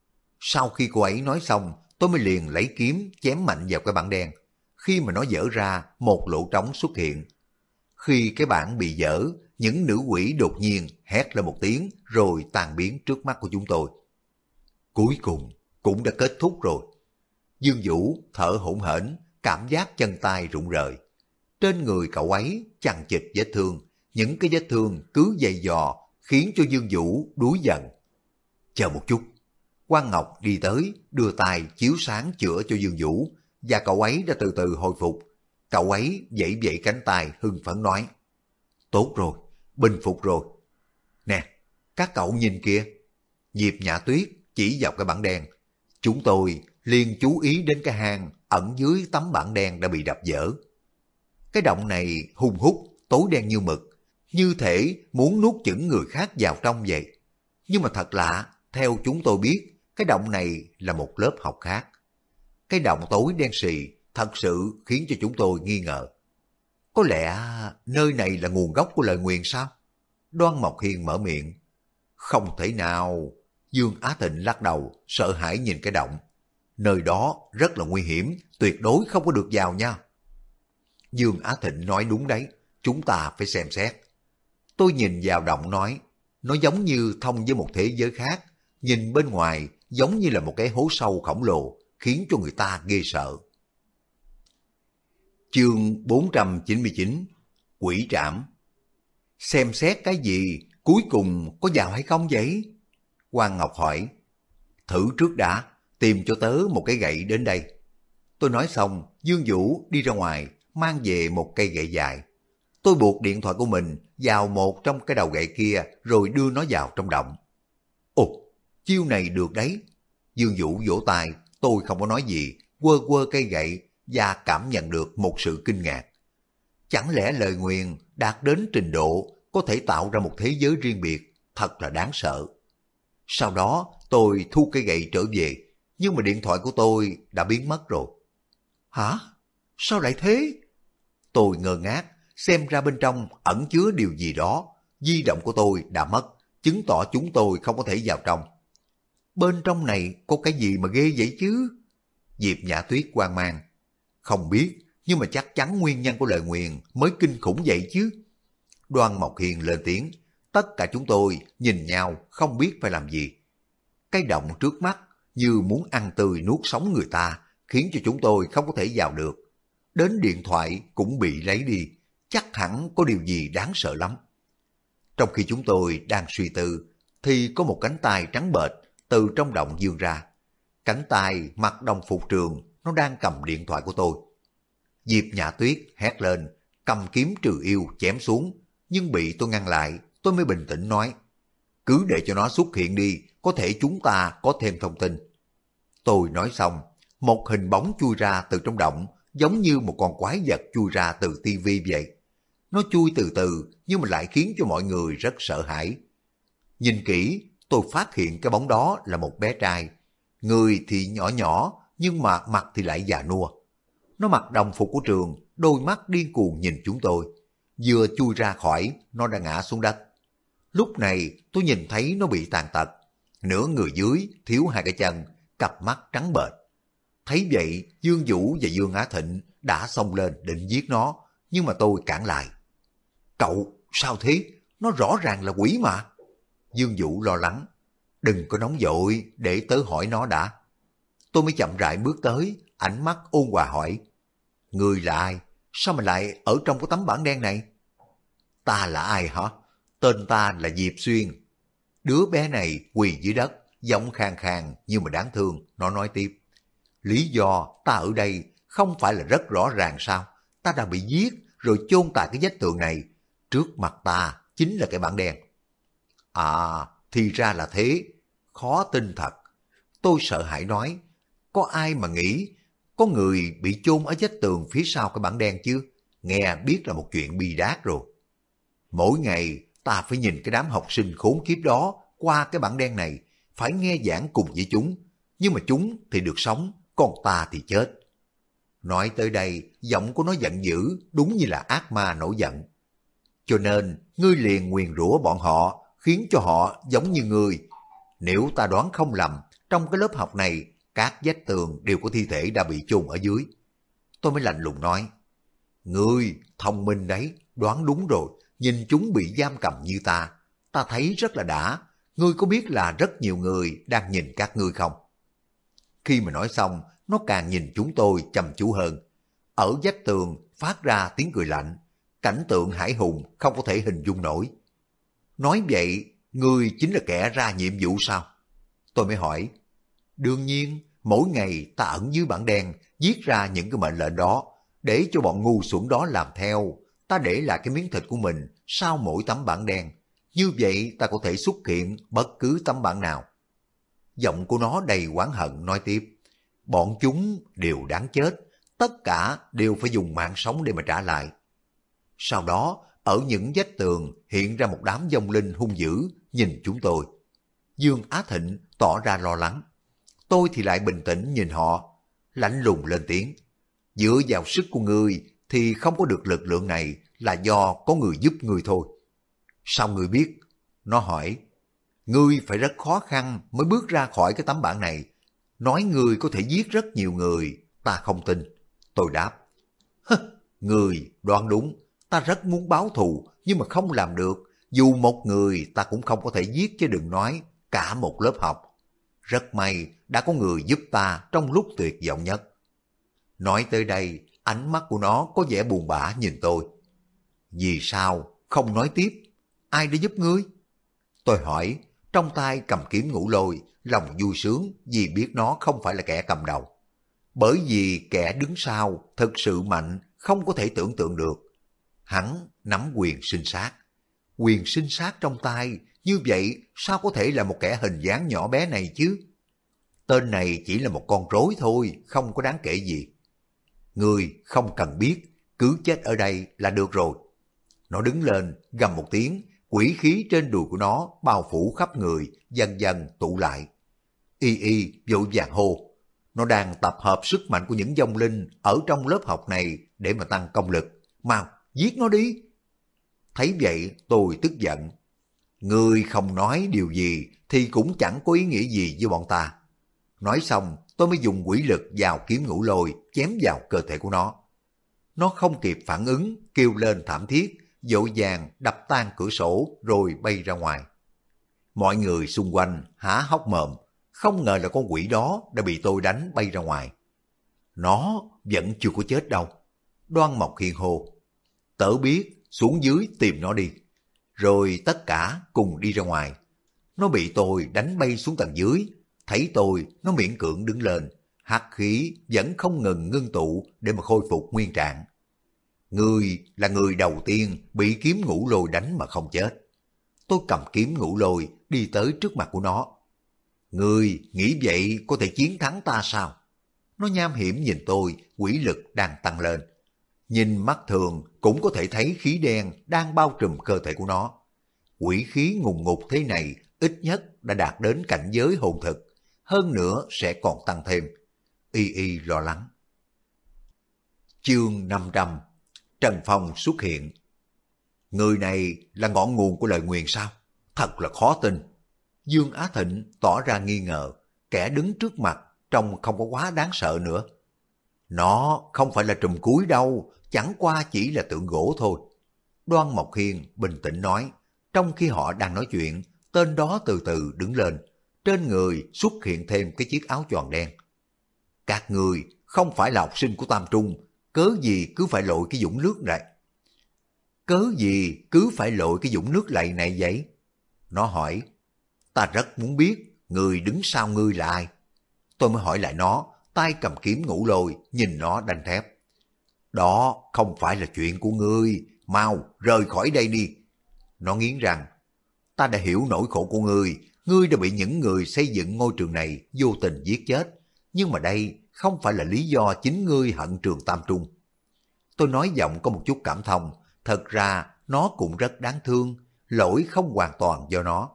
Sau khi cô ấy nói xong, tôi mới liền lấy kiếm chém mạnh vào cái bảng đen. Khi mà nó vỡ ra, một lỗ trống xuất hiện. Khi cái bảng bị vỡ, những nữ quỷ đột nhiên hét lên một tiếng rồi tan biến trước mắt của chúng tôi. Cuối cùng cũng đã kết thúc rồi. Dương Vũ thở hổn hển, cảm giác chân tay rụng rời. Trên người cậu ấy chằng chịt vết thương, những cái vết thương cứ dày dò khiến cho Dương Vũ đuối giận. Chờ một chút, Quan Ngọc đi tới đưa tay chiếu sáng chữa cho Dương Vũ và cậu ấy đã từ từ hồi phục. Cậu ấy vẫy vẫy cánh tay hưng phấn nói, tốt rồi, bình phục rồi. Nè, các cậu nhìn kìa. Diệp Nhã Tuyết chỉ vào cái bảng đen. Chúng tôi liền chú ý đến cái hang ẩn dưới tấm bảng đen đã bị đập vỡ. Cái động này hung hút, tối đen như mực, như thể muốn nuốt chửng người khác vào trong vậy. Nhưng mà thật lạ, theo chúng tôi biết, cái động này là một lớp học khác. Cái động tối đen sì thật sự khiến cho chúng tôi nghi ngờ. Có lẽ nơi này là nguồn gốc của lời nguyền sao? Đoan Mộc Hiên mở miệng. Không thể nào. Dương Á Thịnh lắc đầu, sợ hãi nhìn cái động. Nơi đó rất là nguy hiểm, tuyệt đối không có được vào nha. Dương Á Thịnh nói đúng đấy, chúng ta phải xem xét. Tôi nhìn vào động nói, nó giống như thông với một thế giới khác, nhìn bên ngoài giống như là một cái hố sâu khổng lồ, khiến cho người ta ghê sợ. Chương 499 Quỷ Trảm. Xem xét cái gì, cuối cùng có vào hay không vậy? Quan Ngọc hỏi. Thử trước đã, tìm cho tớ một cái gậy đến đây. Tôi nói xong, Dương Vũ đi ra ngoài, mang về một cây gậy dài. Tôi buộc điện thoại của mình vào một trong cái đầu gậy kia rồi đưa nó vào trong động. Ồ, chiêu này được đấy. Dương Vũ vỗ tay, tôi không có nói gì, quơ quơ cây gậy và cảm nhận được một sự kinh ngạc. Chẳng lẽ lời nguyền đạt đến trình độ có thể tạo ra một thế giới riêng biệt, thật là đáng sợ. Sau đó tôi thu cây gậy trở về, nhưng mà điện thoại của tôi đã biến mất rồi. Hả? Sao lại thế? Tôi ngơ ngác, xem ra bên trong ẩn chứa điều gì đó. Di động của tôi đã mất, chứng tỏ chúng tôi không có thể vào trong. Bên trong này có cái gì mà ghê vậy chứ? Diệp Nhã Tuyết hoang mang. Không biết, nhưng mà chắc chắn nguyên nhân của lời nguyền mới kinh khủng vậy chứ. Đoan Mộc Hiền lên tiếng, tất cả chúng tôi nhìn nhau không biết phải làm gì. Cái động trước mắt như muốn ăn tươi nuốt sống người ta, khiến cho chúng tôi không có thể vào được. Đến điện thoại cũng bị lấy đi, chắc hẳn có điều gì đáng sợ lắm. Trong khi chúng tôi đang suy tư, thì có một cánh tay trắng bệch từ trong động vươn ra. Cánh tay mặc đồng phục trường, nó đang cầm điện thoại của tôi. Diệp Nhã Tuyết hét lên, cầm kiếm trừ yêu chém xuống, nhưng bị tôi ngăn lại. Tôi mới bình tĩnh nói, cứ để cho nó xuất hiện đi, có thể chúng ta có thêm thông tin. Tôi nói xong, một hình bóng chui ra từ trong động, giống như một con quái vật chui ra từ tivi vậy. Nó chui từ từ nhưng mà lại khiến cho mọi người rất sợ hãi. Nhìn kỹ, tôi phát hiện cái bóng đó là một bé trai. Người thì nhỏ nhỏ, nhưng mà mặt thì lại già nua. Nó mặc đồng phục của trường, đôi mắt điên cuồng nhìn chúng tôi. Vừa chui ra khỏi, nó đã ngã xuống đất. Lúc này tôi nhìn thấy nó bị tàn tật. Nửa người dưới, thiếu hai cái chân, cặp mắt trắng bệch. Thấy vậy, Dương Vũ và Dương Á Thịnh đã xông lên định giết nó, nhưng mà tôi cản lại. Cậu, sao thế? Nó rõ ràng là quỷ mà. Dương Vũ lo lắng. Đừng có nóng vội, để tớ hỏi nó đã. Tôi mới chậm rãi bước tới, ánh mắt ôn hòa hỏi. Người là ai? Sao mà lại ở trong cái tấm bảng đen này? Ta là ai hả? Tên ta là Diệp Xuyên. Đứa bé này quỳ dưới đất, giọng khàn khàn nhưng mà đáng thương, nó nói tiếp. Lý do ta ở đây không phải là rất rõ ràng sao? Ta đã bị giết rồi chôn tại cái vách tường này. Trước mặt ta chính là cái bảng đen. À, thì ra là thế. Khó tin thật. Tôi sợ hãi nói, có ai mà nghĩ có người bị chôn ở vách tường phía sau cái bảng đen chứ? Nghe biết là một chuyện bi đát rồi. Mỗi ngày ta phải nhìn cái đám học sinh khốn kiếp đó qua cái bảng đen này, phải nghe giảng cùng với chúng. Nhưng mà chúng thì được sống, còn ta thì chết. Nói tới đây, giọng của nó giận dữ, đúng như là ác ma nổi giận. Cho nên, ngươi liền nguyền rủa bọn họ, khiến cho họ giống như ngươi. Nếu ta đoán không lầm, trong cái lớp học này, các vách tường đều có thi thể đã bị chôn ở dưới. Tôi mới lạnh lùng nói, ngươi thông minh đấy, đoán đúng rồi, nhìn chúng bị giam cầm như ta thấy rất là đã. Ngươi có biết là rất nhiều người đang nhìn các ngươi không? Khi mà nói xong, nó càng nhìn chúng tôi chăm chú hơn. Ở vách tường phát ra tiếng cười lạnh, cảnh tượng hãi hùng không có thể hình dung nổi. Nói vậy, ngươi chính là kẻ ra nhiệm vụ sao? Tôi mới hỏi. Đương nhiên, mỗi ngày ta ẩn dưới bảng đen, viết ra những cái mệnh lệnh đó, để cho bọn ngu xuẩn đó làm theo. Ta để lại cái miếng thịt của mình sau mỗi tấm bảng đen. Như vậy ta có thể xuất hiện bất cứ tấm bảng nào. Giọng của nó đầy oán hận nói tiếp. Bọn chúng đều đáng chết, tất cả đều phải dùng mạng sống để mà trả lại. Sau đó, ở những vách tường hiện ra một đám vong linh hung dữ nhìn chúng tôi. Dương Á Thịnh tỏ ra lo lắng. Tôi thì lại bình tĩnh nhìn họ, lạnh lùng lên tiếng. Dựa vào sức của ngươi thì không có được lực lượng này là do có người giúp ngươi thôi. Sao ngươi biết? Nó hỏi. Ngươi phải rất khó khăn mới bước ra khỏi cái tấm bảng này. Nói ngươi có thể giết rất nhiều người, ta không tin. Tôi đáp. Ngươi đoán đúng, ta rất muốn báo thù nhưng mà không làm được. Dù một người ta cũng không có thể giết chứ đừng nói cả một lớp học. Rất may đã có người giúp ta trong lúc tuyệt vọng nhất. Nói tới đây, ánh mắt của nó có vẻ buồn bã nhìn tôi. Vì sao không nói tiếp? Ai đã giúp ngươi? Tôi hỏi, trong tay cầm kiếm Ngũ Lôi, lòng vui sướng vì biết nó không phải là kẻ cầm đầu. Bởi vì kẻ đứng sau thật sự mạnh, không có thể tưởng tượng được. Hắn nắm quyền sinh sát. Quyền sinh sát trong tay, như vậy sao có thể là một kẻ hình dáng nhỏ bé này chứ? Tên này chỉ là một con rối thôi, không có đáng kể gì. Ngươi không cần biết, cứ chết ở đây là được rồi. Nó đứng lên, gầm một tiếng, quỷ khí trên đùi của nó bao phủ khắp người, dần dần tụ lại. Y vội vàng hô. Nó đang tập hợp sức mạnh của những vong linh ở trong lớp học này để mà tăng công lực. Mau, giết nó đi. Thấy vậy tôi tức giận. Ngươi không nói điều gì thì cũng chẳng có ý nghĩa gì với bọn ta. Nói xong tôi mới dùng quỷ lực vào kiếm Ngũ Lôi chém vào cơ thể của nó. Nó không kịp phản ứng, kêu lên thảm thiết, vội vàng đập tan cửa sổ rồi bay ra ngoài. Mọi người xung quanh há hốc mồm, không ngờ là con quỷ đó đã bị tôi đánh bay ra ngoài. Nó vẫn chưa có chết đâu. Đoan Mộc Hiên hô. Tớ biết, xuống dưới tìm nó đi. Rồi tất cả cùng đi ra ngoài. Nó bị tôi đánh bay xuống tầng dưới. Thấy tôi, nó miễn cưỡng đứng lên. Hắc khí vẫn không ngừng ngưng tụ để mà khôi phục nguyên trạng. Ngươi là người đầu tiên bị kiếm Ngũ Lôi đánh mà không chết. Tôi cầm kiếm Ngũ Lôi đi tới trước mặt của nó. Ngươi nghĩ vậy có thể chiến thắng ta sao? Nó nham hiểm nhìn tôi, quỷ lực đang tăng lên. Nhìn mắt thường cũng có thể thấy khí đen đang bao trùm cơ thể của nó. Quỷ khí ngùng ngục thế này ít nhất đã đạt đến cảnh giới hồn thực, hơn nữa sẽ còn tăng thêm. Y lo lắng. Chương 500. Trần Phong xuất hiện. Người này là ngọn nguồn của lời nguyền sao? Thật là khó tin. Dương Á Thịnh tỏ ra nghi ngờ, kẻ đứng trước mặt trông không có quá đáng sợ nữa. Nó không phải là trùm cuối đâu, chẳng qua chỉ là tượng gỗ thôi. Đoan Mộc Hiên bình tĩnh nói, trong khi họ đang nói chuyện, tên đó từ từ đứng lên, trên người xuất hiện thêm cái chiếc áo choàng đen. Các người không phải là học sinh của Tam Trung, cớ gì cứ phải lội cái vũng nước này? Cớ gì cứ phải lội cái vũng nước lầy này vậy? Nó hỏi. Ta rất muốn biết người đứng sau ngươi là ai. Tôi mới hỏi lại nó, tay cầm kiếm ngũ lôi, nhìn nó đanh thép. Đó không phải là chuyện của ngươi, mau rời khỏi đây đi. Nó nghiến răng, ta đã hiểu nỗi khổ của ngươi đã bị những người xây dựng ngôi trường này vô tình giết chết. Nhưng mà đây không phải là lý do chính ngươi hận trường Tam Trung. Tôi nói giọng có một chút cảm thông, thật ra nó cũng rất đáng thương, lỗi không hoàn toàn do nó.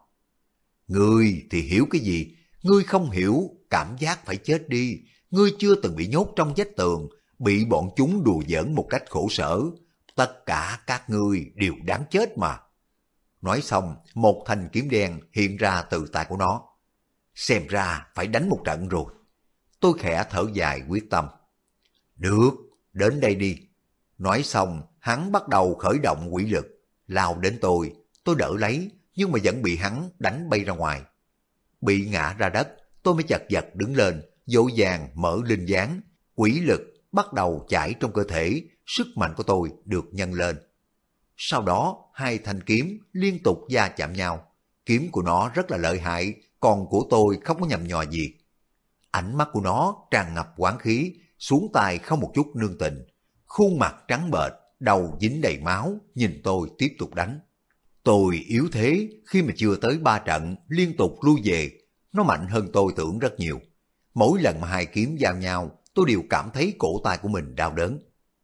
Ngươi thì hiểu cái gì? Ngươi không hiểu cảm giác phải chết đi. Ngươi chưa từng bị nhốt trong vách tường, bị bọn chúng đùa giỡn một cách khổ sở. Tất cả các ngươi đều đáng chết mà. Nói xong, một thanh kiếm đen hiện ra từ tay của nó. Xem ra phải đánh một trận rồi. Tôi khẽ thở dài quyết tâm. Được, đến đây đi. Nói xong, hắn bắt đầu khởi động quỷ lực, lao đến tôi đỡ lấy, nhưng mà vẫn bị hắn đánh bay ra ngoài. Bị ngã ra đất, tôi mới chật vật đứng lên, vội vàng mở linh gián, quỷ lực bắt đầu chảy trong cơ thể, sức mạnh của tôi được nhân lên. Sau đó, hai thanh kiếm liên tục va chạm nhau, kiếm của nó rất là lợi hại, còn của tôi không có nhầm nhò gì. Ánh mắt của nó tràn ngập oán khí, xuống tay không một chút nương tình, khuôn mặt trắng bệch, đầu dính đầy máu, nhìn tôi tiếp tục đánh. Tôi yếu thế khi mà chưa tới 3 trận liên tục lui về, nó mạnh hơn tôi tưởng rất nhiều. Mỗi lần mà hai kiếm giao nhau, tôi đều cảm thấy cổ tay của mình đau đớn.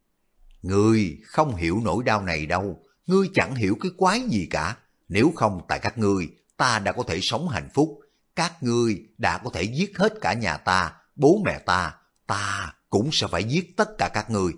Ngươi không hiểu nỗi đau này đâu, ngươi chẳng hiểu cái quái gì cả. Nếu không tại các ngươi, ta đã có thể sống hạnh phúc. Các ngươi đã có thể giết hết cả nhà ta, bố mẹ ta cũng sẽ phải giết tất cả các ngươi.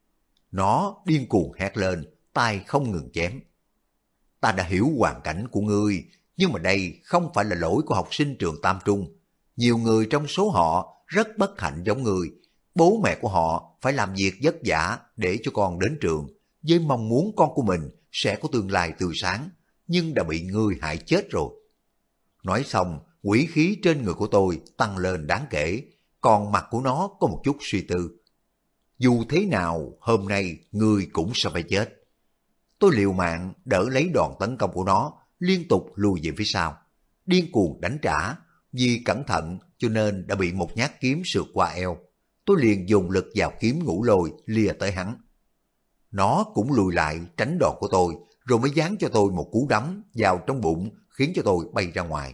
Nó điên cuồng hét lên, tay không ngừng chém. Ta đã hiểu hoàn cảnh của ngươi, nhưng mà đây không phải là lỗi của học sinh trường Tam Trung. Nhiều người trong số họ rất bất hạnh giống ngươi. Bố mẹ của họ phải làm việc vất vả để cho con đến trường, với mong muốn con của mình sẽ có tương lai tươi sáng, nhưng đã bị ngươi hại chết rồi. Nói xong, quỷ khí trên người của tôi tăng lên đáng kể, còn mặt của nó có một chút suy tư. Dù thế nào, hôm nay ngươi cũng sẽ phải chết. Tôi liều mạng đỡ lấy đòn tấn công của nó, liên tục lùi về phía sau. Điên cuồng đánh trả, vì cẩn thận cho nên đã bị một nhát kiếm sượt qua eo. Tôi liền dùng lực vào kiếm ngũ lôi lìa tới hắn. Nó cũng lùi lại tránh đòn của tôi, rồi mới giáng cho tôi một cú đấm vào trong bụng, khiến cho tôi bay ra ngoài.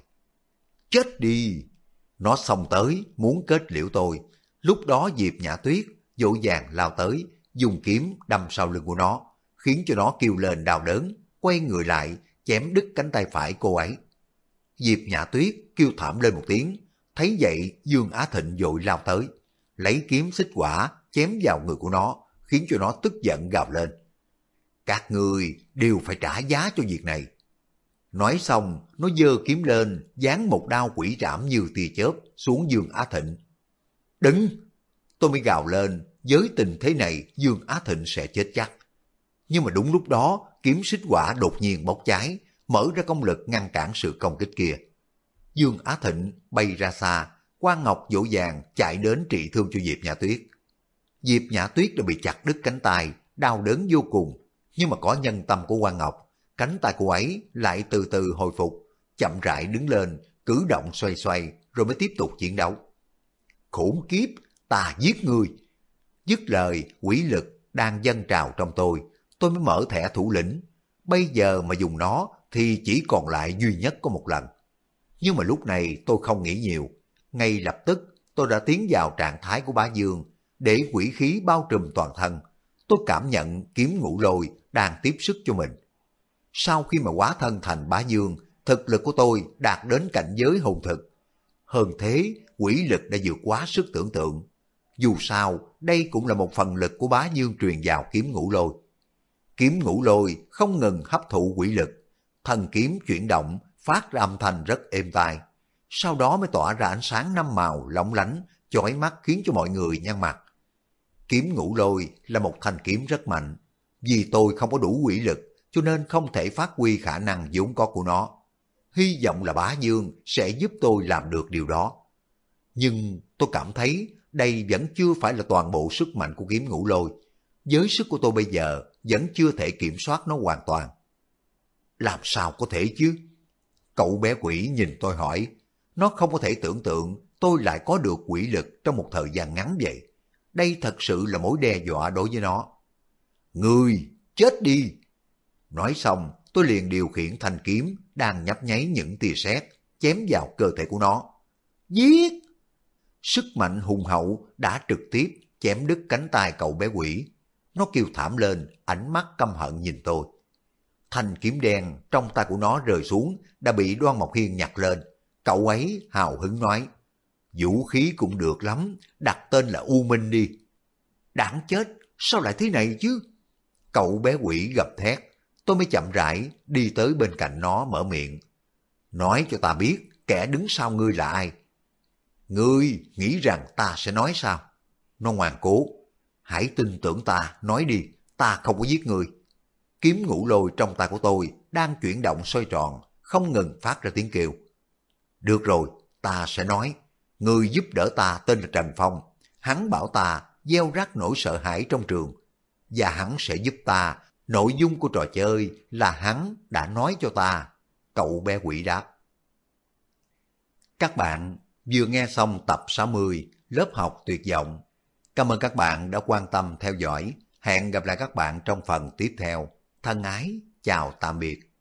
Chết đi! Nó xông tới, muốn kết liễu tôi. Lúc đó Diệp Nhã Tuyết vội vàng lao tới, dùng kiếm đâm sau lưng của nó, khiến cho nó kêu lên đau đớn, quay người lại, chém đứt cánh tay phải cô ấy. Diệp Nhã Tuyết kêu thảm lên một tiếng, thấy vậy Dương Á Thịnh vội lao tới, lấy kiếm xích hỏa chém vào người của nó, khiến cho nó tức giận gào lên. Các ngươi đều phải trả giá cho việc này. Nói xong, nó giơ kiếm lên, giáng một đao quỷ trảm như tia chớp xuống Dương Á Thịnh. Đừng! Tôi mới gào lên, với tình thế này Dương Á Thịnh sẽ chết chắc. Nhưng mà đúng lúc đó, kiếm xích hỏa đột nhiên bốc cháy, mở ra công lực ngăn cản sự công kích kia. Dương Á Thịnh bay ra xa, Quan Ngọc vội vàng chạy đến trị thương cho Diệp Nhã Tuyết. Diệp Nhã Tuyết đã bị chặt đứt cánh tay, đau đớn vô cùng, nhưng mà có nhân tâm của Quan Ngọc, cánh tay cô ấy lại từ từ hồi phục, chậm rãi đứng lên, cử động xoay xoay, rồi mới tiếp tục chiến đấu. Khốn kiếp, ta giết ngươi! Dứt lời, quỷ lực đang dâng trào trong tôi mới mở thẻ thủ lĩnh. Bây giờ mà dùng nó thì chỉ còn lại duy nhất có một lần. Nhưng mà lúc này tôi không nghĩ nhiều, ngay lập tức tôi đã tiến vào trạng thái của Bá Dương, để quỷ khí bao trùm toàn thân. Tôi cảm nhận kiếm ngũ lôi đang tiếp sức cho mình. Sau khi mà hóa thân thành Bá Dương, thực lực của tôi đạt đến cảnh giới hồn thực. Hơn thế, quỷ lực đã vượt quá sức tưởng tượng. Dù sao, đây cũng là một phần lực của Bá Dương truyền vào kiếm ngũ lôi. Kiếm ngũ lôi không ngừng hấp thụ quỷ lực, thần kiếm chuyển động, phát ra âm thanh rất êm tai. Sau đó mới tỏa ra ánh sáng năm màu lóng lánh, chói mắt khiến cho mọi người nhăn mặt. Kiếm ngũ lôi là một thanh kiếm rất mạnh. Vì tôi không có đủ quỷ lực, cho nên không thể phát huy khả năng vốn có của nó. Hy vọng là Bá Dương sẽ giúp tôi làm được điều đó. Nhưng tôi cảm thấy đây vẫn chưa phải là toàn bộ sức mạnh của kiếm ngũ lôi. Với sức của tôi bây giờ vẫn chưa thể kiểm soát nó hoàn toàn. Làm sao có thể chứ? Cậu bé quỷ nhìn tôi hỏi. Nó không có thể tưởng tượng tôi lại có được quỷ lực trong một thời gian ngắn vậy? Đây thật sự là mối đe dọa đối với nó. Ngươi, chết đi! Nói xong, tôi liền điều khiển thanh kiếm đang nhấp nháy những tia sét chém vào cơ thể của nó. Giết! Sức mạnh hùng hậu đã trực tiếp chém đứt cánh tay cậu bé quỷ. Nó kêu thảm lên, ánh mắt căm hận nhìn tôi. Thanh kiếm đen trong tay của nó rơi xuống đã bị Đoan Mộc Hiên nhặt lên. Cậu ấy hào hứng nói, vũ khí cũng được lắm, đặt tên là U Minh đi. Đáng chết, sao lại thế này chứ? Cậu bé quỷ gầm thét, tôi mới chậm rãi đi tới bên cạnh nó mở miệng. Nói cho ta biết kẻ đứng sau ngươi là ai. Ngươi nghĩ rằng ta sẽ nói sao? Nó ngoan cố. Hãy tin tưởng ta, nói đi, ta không có giết ngươi. Kiếm ngũ lôi trong tay của tôi đang chuyển động xoay tròn, không ngừng phát ra tiếng kêu. Được rồi, ta sẽ nói. Ngươi giúp đỡ ta tên là Trần Phong. Hắn bảo ta gieo rắc nỗi sợ hãi trong trường. Và hắn sẽ giúp ta. Nội dung của trò chơi là hắn đã nói cho ta. Cậu bé quỷ đáp. Các bạn vừa nghe xong tập 60 lớp học tuyệt vọng. Cảm ơn các bạn đã quan tâm theo dõi. Hẹn gặp lại các bạn trong phần tiếp theo. Thân ái, chào tạm biệt.